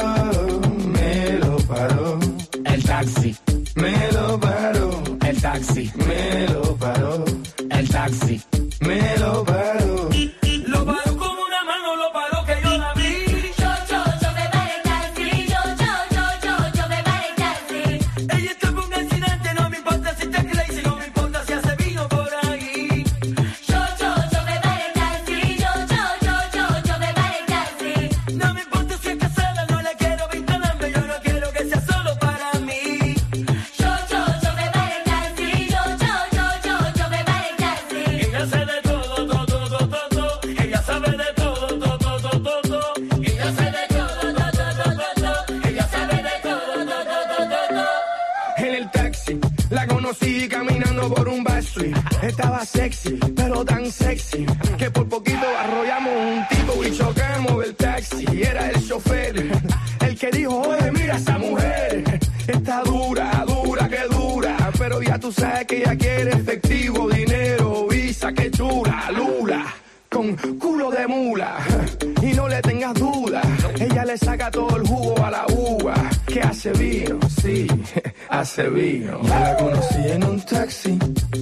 club. Me lo paró el taxi, me lo paró el taxi, me lo paró el taxi, me lo paró. Lo paró como una mano, lo paró que yo la vi. Yo, yo, yo me paré el taxi. Yo, yo, yo, yo, yo me paré el taxi. Ella está con un accidente, no me importa si está crazy, no me importa si hace vino por ahí. Yo, yo, yo me paré el taxi. Yo, yo, yo, yo, yo me paré el taxi. No me importa si es casada, no le quiero vincularme, yo no quiero que sea solo para mí. Yo, yo, yo me paré el taxi. Yo, yo, yo, yo, yo me paré el taxi. Ella sabe de todo, todo, todo, todo, todo. Ella sabe de todo, todo, todo, todo, todo. Ella sabe de todo, todo, todo, todo. Ella sabe de todo, todo, todo, todo. En el taxi la conocí caminando por un backstreet. Estaba sexy, pero tan sexy que por poquito arrollamos un tipo y chocamos el taxi. Era el chofer el que dijo, oye, mira esa mujer. Está dura, dura, que dura. Pero ya tú sabes que ella quiere efectivo, dinero, visa, que chula, lula. Con culo de mula, y no le tengas duda, ella le saca todo el jugo a la uva, que hace vino, sí, hace vino. Yo la conocí en un taxi,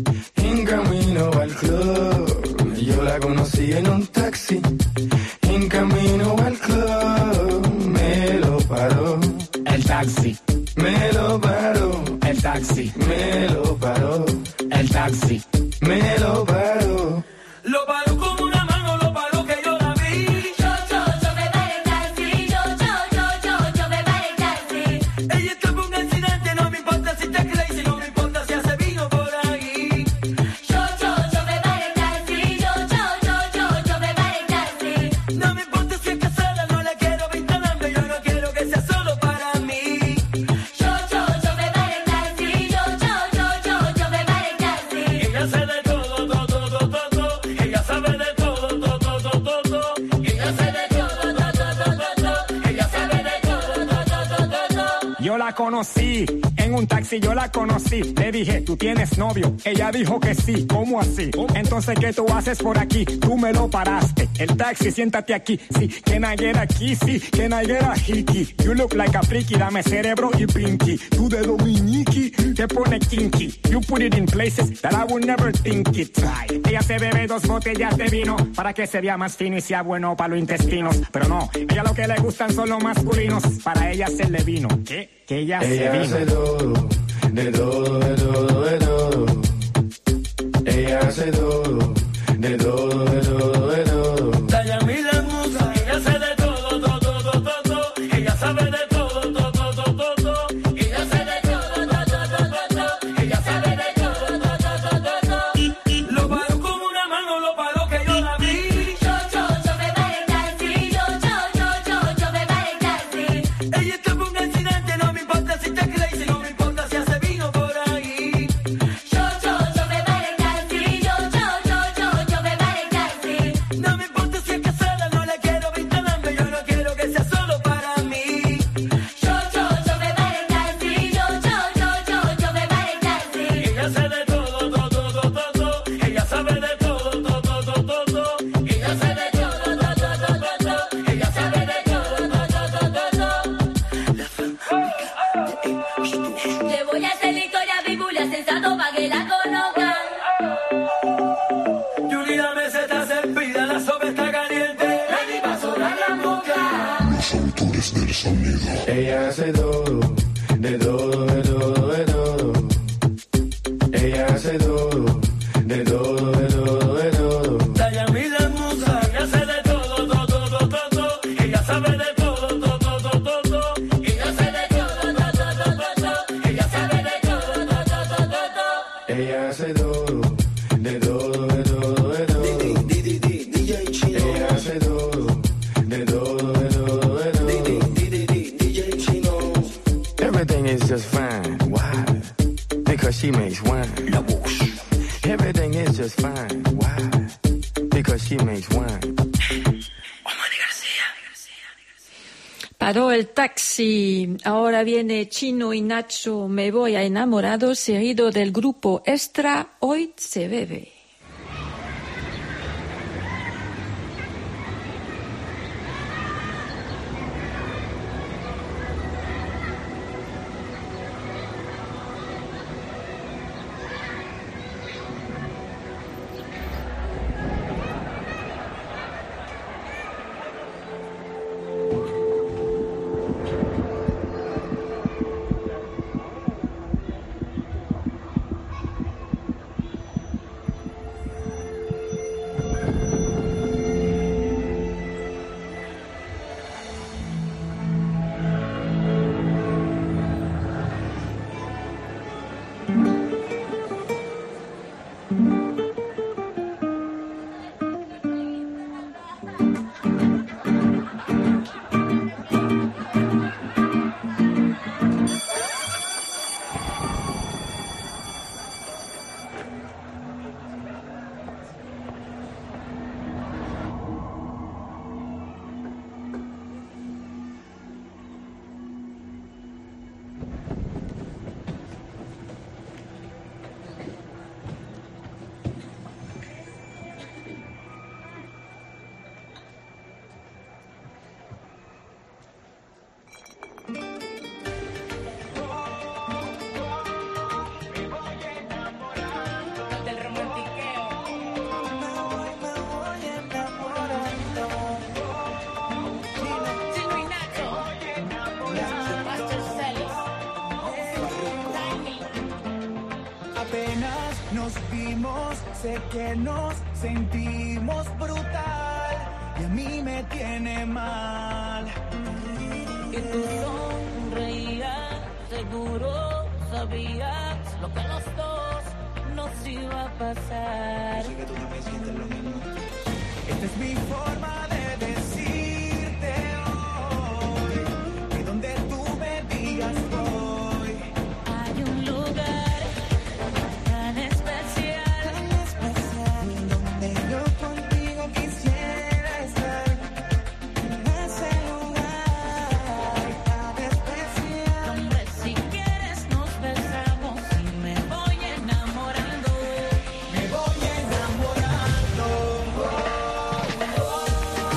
en camino al club. Yo la conocí en un taxi, en camino al club. Me lo paró el taxi, me lo paró el taxi, me lo paró el taxi, me lo paró. Lo paró como una mano, lo paró que yo la vi. Yo, yo, yo me paré el taxi. Yo, yo, yo, yo, yo me paré el taxi. Ella está con un accidente, no me importa si está crazy, no me importa si hace vino por ahí. Yo, yo, yo me paré el taxi. Yo, yo, yo, yo, yo me paré el taxi. No me importa si es casada, no le quiero vincularme, yo no quiero que sea solo para mí. Yo, yo, yo me paré el taxi. Yo, yo, yo, yo, yo me paré el taxi. Ella sabe de todo, todo, todo, todo. Ella sabe de todo, todo, todo, todo. Ella sabe de todo, todo, todo, todo. Ella sabe de todo, todo, todo, todo. Yo la conocí en un taxi, yo la conocí. Le dije, ¿tú tienes novio? Ella dijo que sí. ¿Cómo así? Entonces, ¿qué tú haces por aquí? Tú me lo paraste. El taxi, siéntate aquí. Sí, can I get a kissy? Can I get a hickey? You look like a freaky, dame cerebro y pinky. Tú de dominiki, te pone kinky. You put it in places that I would never think it. Try. Ella se bebe dos botellas de vino para que se vea más fino y sea bueno para los intestinos. Pero no, ella lo que le gustan son los masculinos. Para ella hacerle vino. ¿Qué? Que ella, Ella se hace vino. todo, de todo, de todo, de todo. Ella hace todo, de todo, de todo, de todo. Dayamila Musa, ella sabe de todo, todo, todo, todo. Ella sabe de todo, todo, todo, todo. Ella sabe de todo, todo, todo, todo. Ella sabe de todo, todo, todo, todo. Lo paró como una mano, lo paró que yo la vi. Yo, yo, yo me paré el taxi. Yo, yo, yo, yo, yo me paré el taxi. Ella está con un accidente, no me importa si está crazy, no me importa si hace vino por ahí. Yo, yo, yo me paré el taxi. Yo, yo, yo, yo, yo me paré el taxi. No me importa si es casada, no le quiero vincularme, yo no quiero que sea solo para mí. Yo, yo, yo me paré el taxi. Yo, yo, yo, yo, yo me paré el taxi. Ella sabe de todo, todo, todo, todo. Ella sabe de todo, todo, todo, todo. Ella sabe de todo, todo, todo, todo. Ella sabe de todo, todo, todo, todo. Le voy a hacer la historia bíblia sensato pa' que la conozcan. Julia me se está servida, la sopa está caliente. Ready pa' sonar la boca. Los autores del sonido. Ella hace todo, de todo, de todo, de todo. Ella hace todo, de todo, de todo, de todo. Dayamila Musa. Ella hace todo, de todo, de todo, de todo. Ella hace todo, de todo, de todo, de todo. Everything is just fine. Why? Because she makes wine. Everything is just fine. Why? Because she makes wine. Paró el taxi. Ahora viene Chino y Nacho, Me voy a enamorar, seguido del grupo Extra, Hoy se bebe. Sé que nos sentimos brutal y a mí me tiene mal. Y tú sonreías, seguro sabías lo que a los dos nos iba a pasar. Yo sé que tú también sientes lo mismo. Esta es mi forma de decirte hoy, que donde tú me digas voy. Hay un lugar tan especial. Yo contigo quisiera estar en ese lugar tan especial. Donde si quieres nos besamos y me voy enamorando. Me voy enamorando. Oh, oh, oh.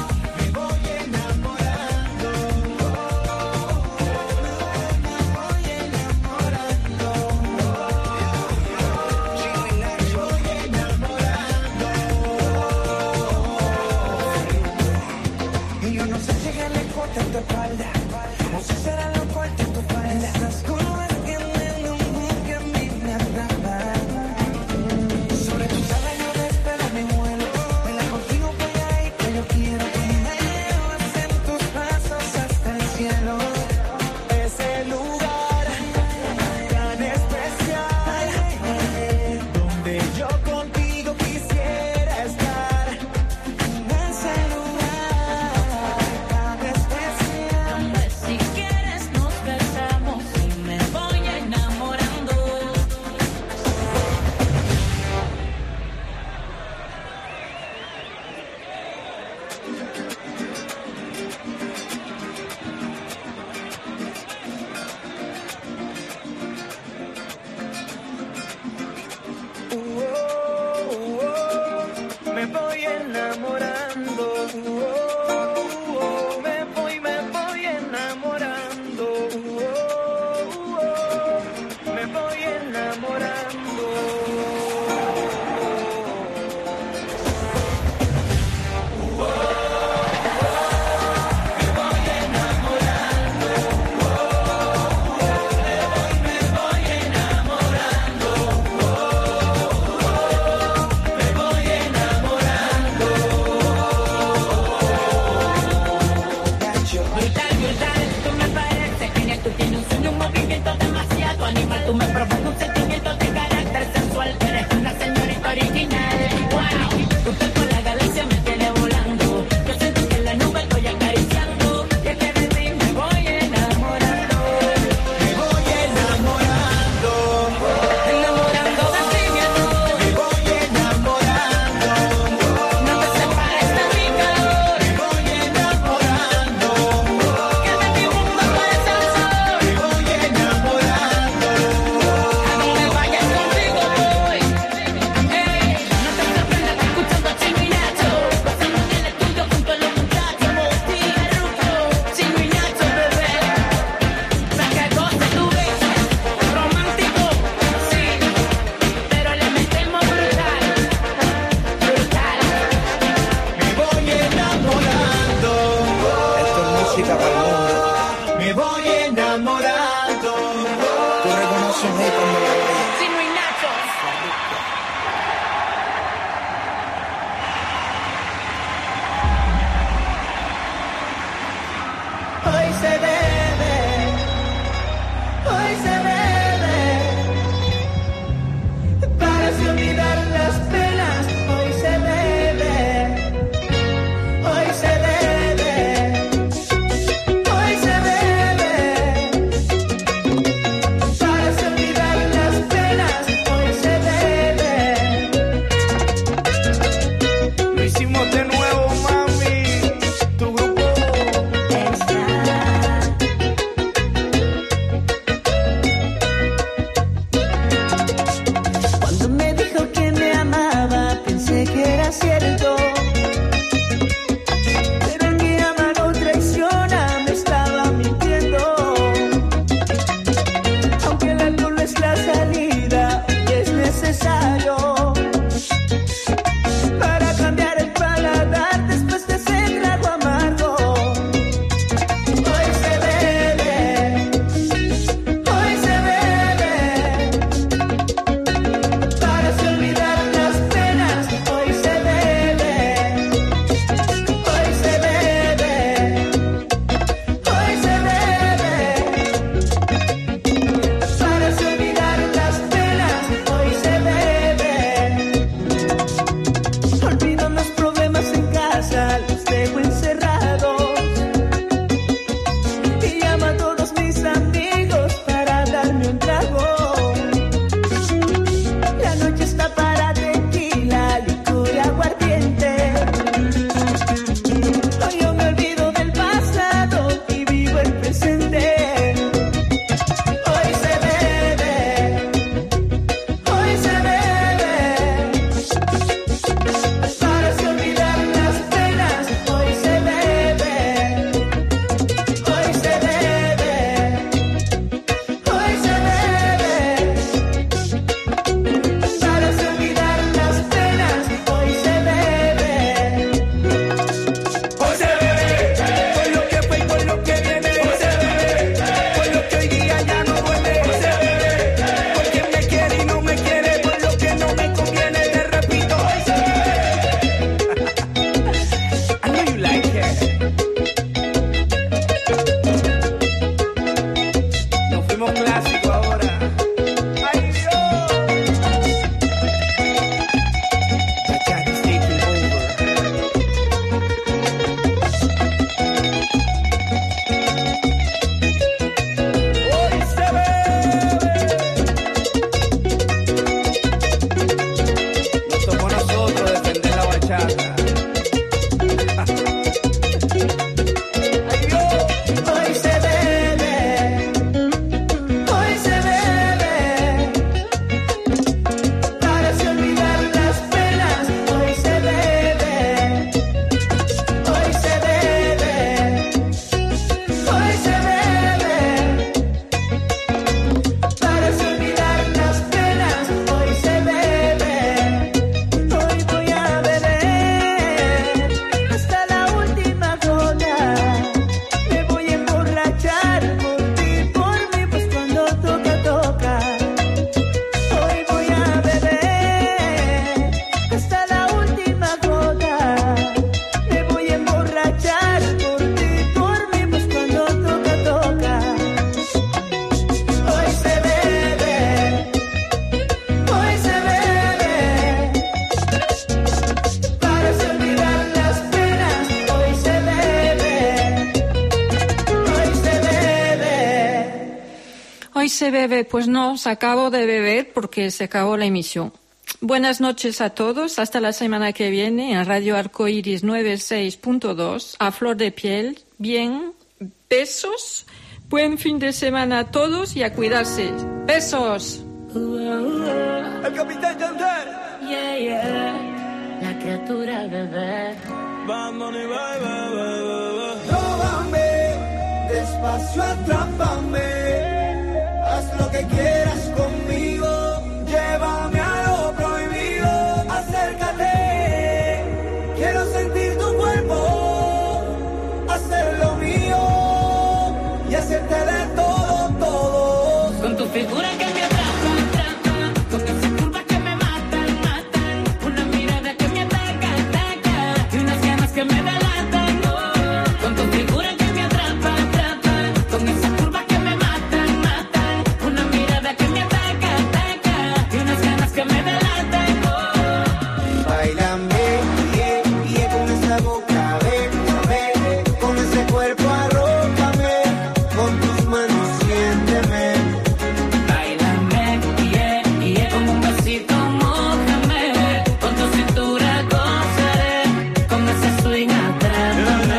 se bebe, pues no, se acabó de beber porque se acabó la emisión. Buenas noches a todos, hasta la semana que viene en Radio Arcoiris noventa y seis punto dos, a flor de piel. Bien, besos, buen fin de semana a todos y a cuidarse. Besos. El capitán Yandel. Yeah, yeah. La criatura bebé. Vamos, ni bye, bye, bye, bye. Róbame, despacio atrápame, haz lo que quieras conmigo, llévame a lo prohibido, acércate, quiero sentir tu cuerpo, hacer lo mío y hacerte de todo, todo. Con tu figura que me atrapa, atrapa, con esa curva que me matan, matan, una mirada que me ataca, ataca, y unas ganas que me delatan, oh. Con tu figura que me atrapa, atrapa, con esa curva que me matan, matan, una mirada que me ataca, ataca, y unas ganas que me delatan, oh. Báilame, yeah, yeah, con esa boca, bésame, con ese cuerpo arrópame, con tus manos siénteme. Báilame, yeah, yeah, con un besito mójame, con tu cintura gozaré, con ese swing atrápame.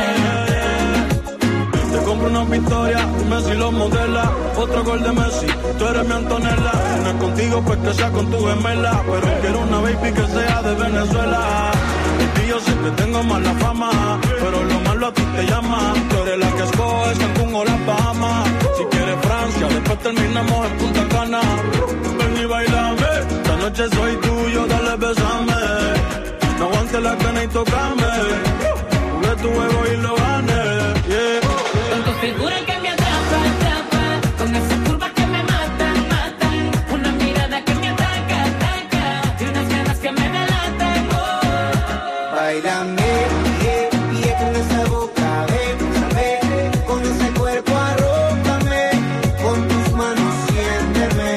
Te compro una victoria, dime si lo modela. Otro gol de Messi, tú eres mi Antonella. No es contigo, pues que sea con tu gemela. Pero quiero una baby que sea de Venezuela. Y yo sé que tengo mala fama, pero lo malo a ti te llama. Tú eres la que escoges Cancún o las Bahamas. Si quieres Francia, después terminamos en Punta Cana. Ven y bailame, esta noche soy tuyo, dale besame. No aguantes la pena y tocame. Jugué tu juego y lo gané, yeah. Con tu figura que me atrapa, atrapa, con esa curva que me matan, matan, una mirada que me ataca, ataca, y unas ganas que me delatan, oh. Báilame, yeah, yeah, con esa boca, bésame, con ese cuerpo arrópame, con tus manos siénteme.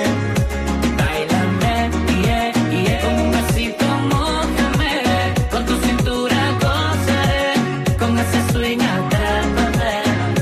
Báilame, yeah, yeah, con un besito mójame, con tu cintura gozaré, con ese swing atrápame.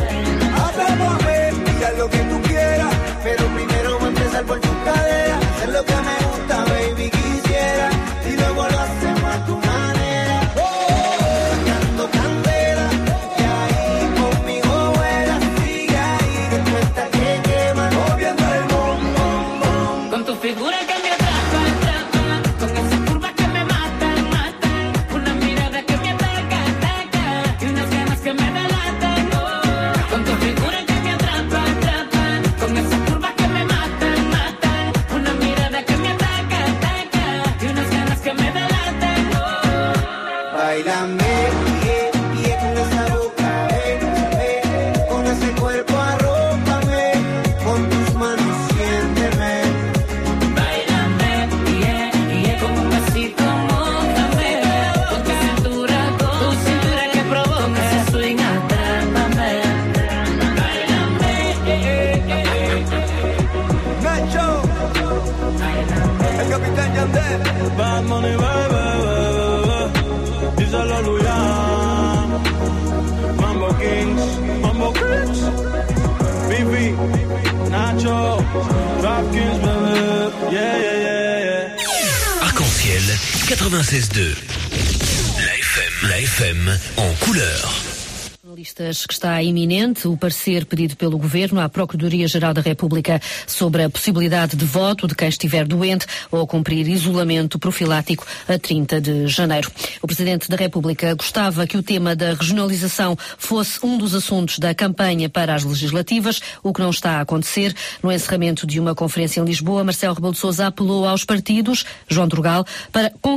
Atrápame y haz lo que tú quieras, pero primero voy a empezar por tu cadera, es lo que me gusta, baby, quisiera, y luego lo hacemos a tu manera. Oh, sacando candela, y ahí conmigo vuela, sigue ahí, después hasta que quema, moviendo el bom, bom, bom. Con tu figura que me atrapa, atrapa, con esa curva que me matan, matan, una mirada que me ataca, ataca, y unas ganas que me delatan, oh. Con tu figura que me atrapa, atrapa, con esa curva que me matan, matan, una mirada que me ataca, ataca, y unas ganas que me delatan, oh. Báilame, yeah, yeah, con esa boca, bésame, con ese cuerpo arrópame, con tus manos siénteme. Báilame, yeah, yeah, con un besito mójame, con tu cintura, con tu cintura que provoca ese swing atrápame. Báilame, yeah, yeah, yeah. Nacho, el capitán Yandel. Bad Money, bye, bye, bye, bye. Díselo a Luyan. Mambo Kings, Mambo Kings. Bibi, Nacho, Rap Kings, baby. Yeah, yeah, yeah, yeah. Arc-en-ciel quatre-vingt-seize deux. La F M, la F M en couleur. Jornalistas que está iminente o parecer pedido pelo Governo à Procuradoria-Geral da República sobre a possibilidade de voto de quem estiver doente ou cumprir isolamento profilático a trinta de janeiro. O Presidente da República gostava que o tema da regionalização fosse um dos assuntos da campanha para as legislativas, o que não está a acontecer. No encerramento de uma conferência em Lisboa, Marcelo Rebelo de Sousa apelou aos partidos, João Turgal, para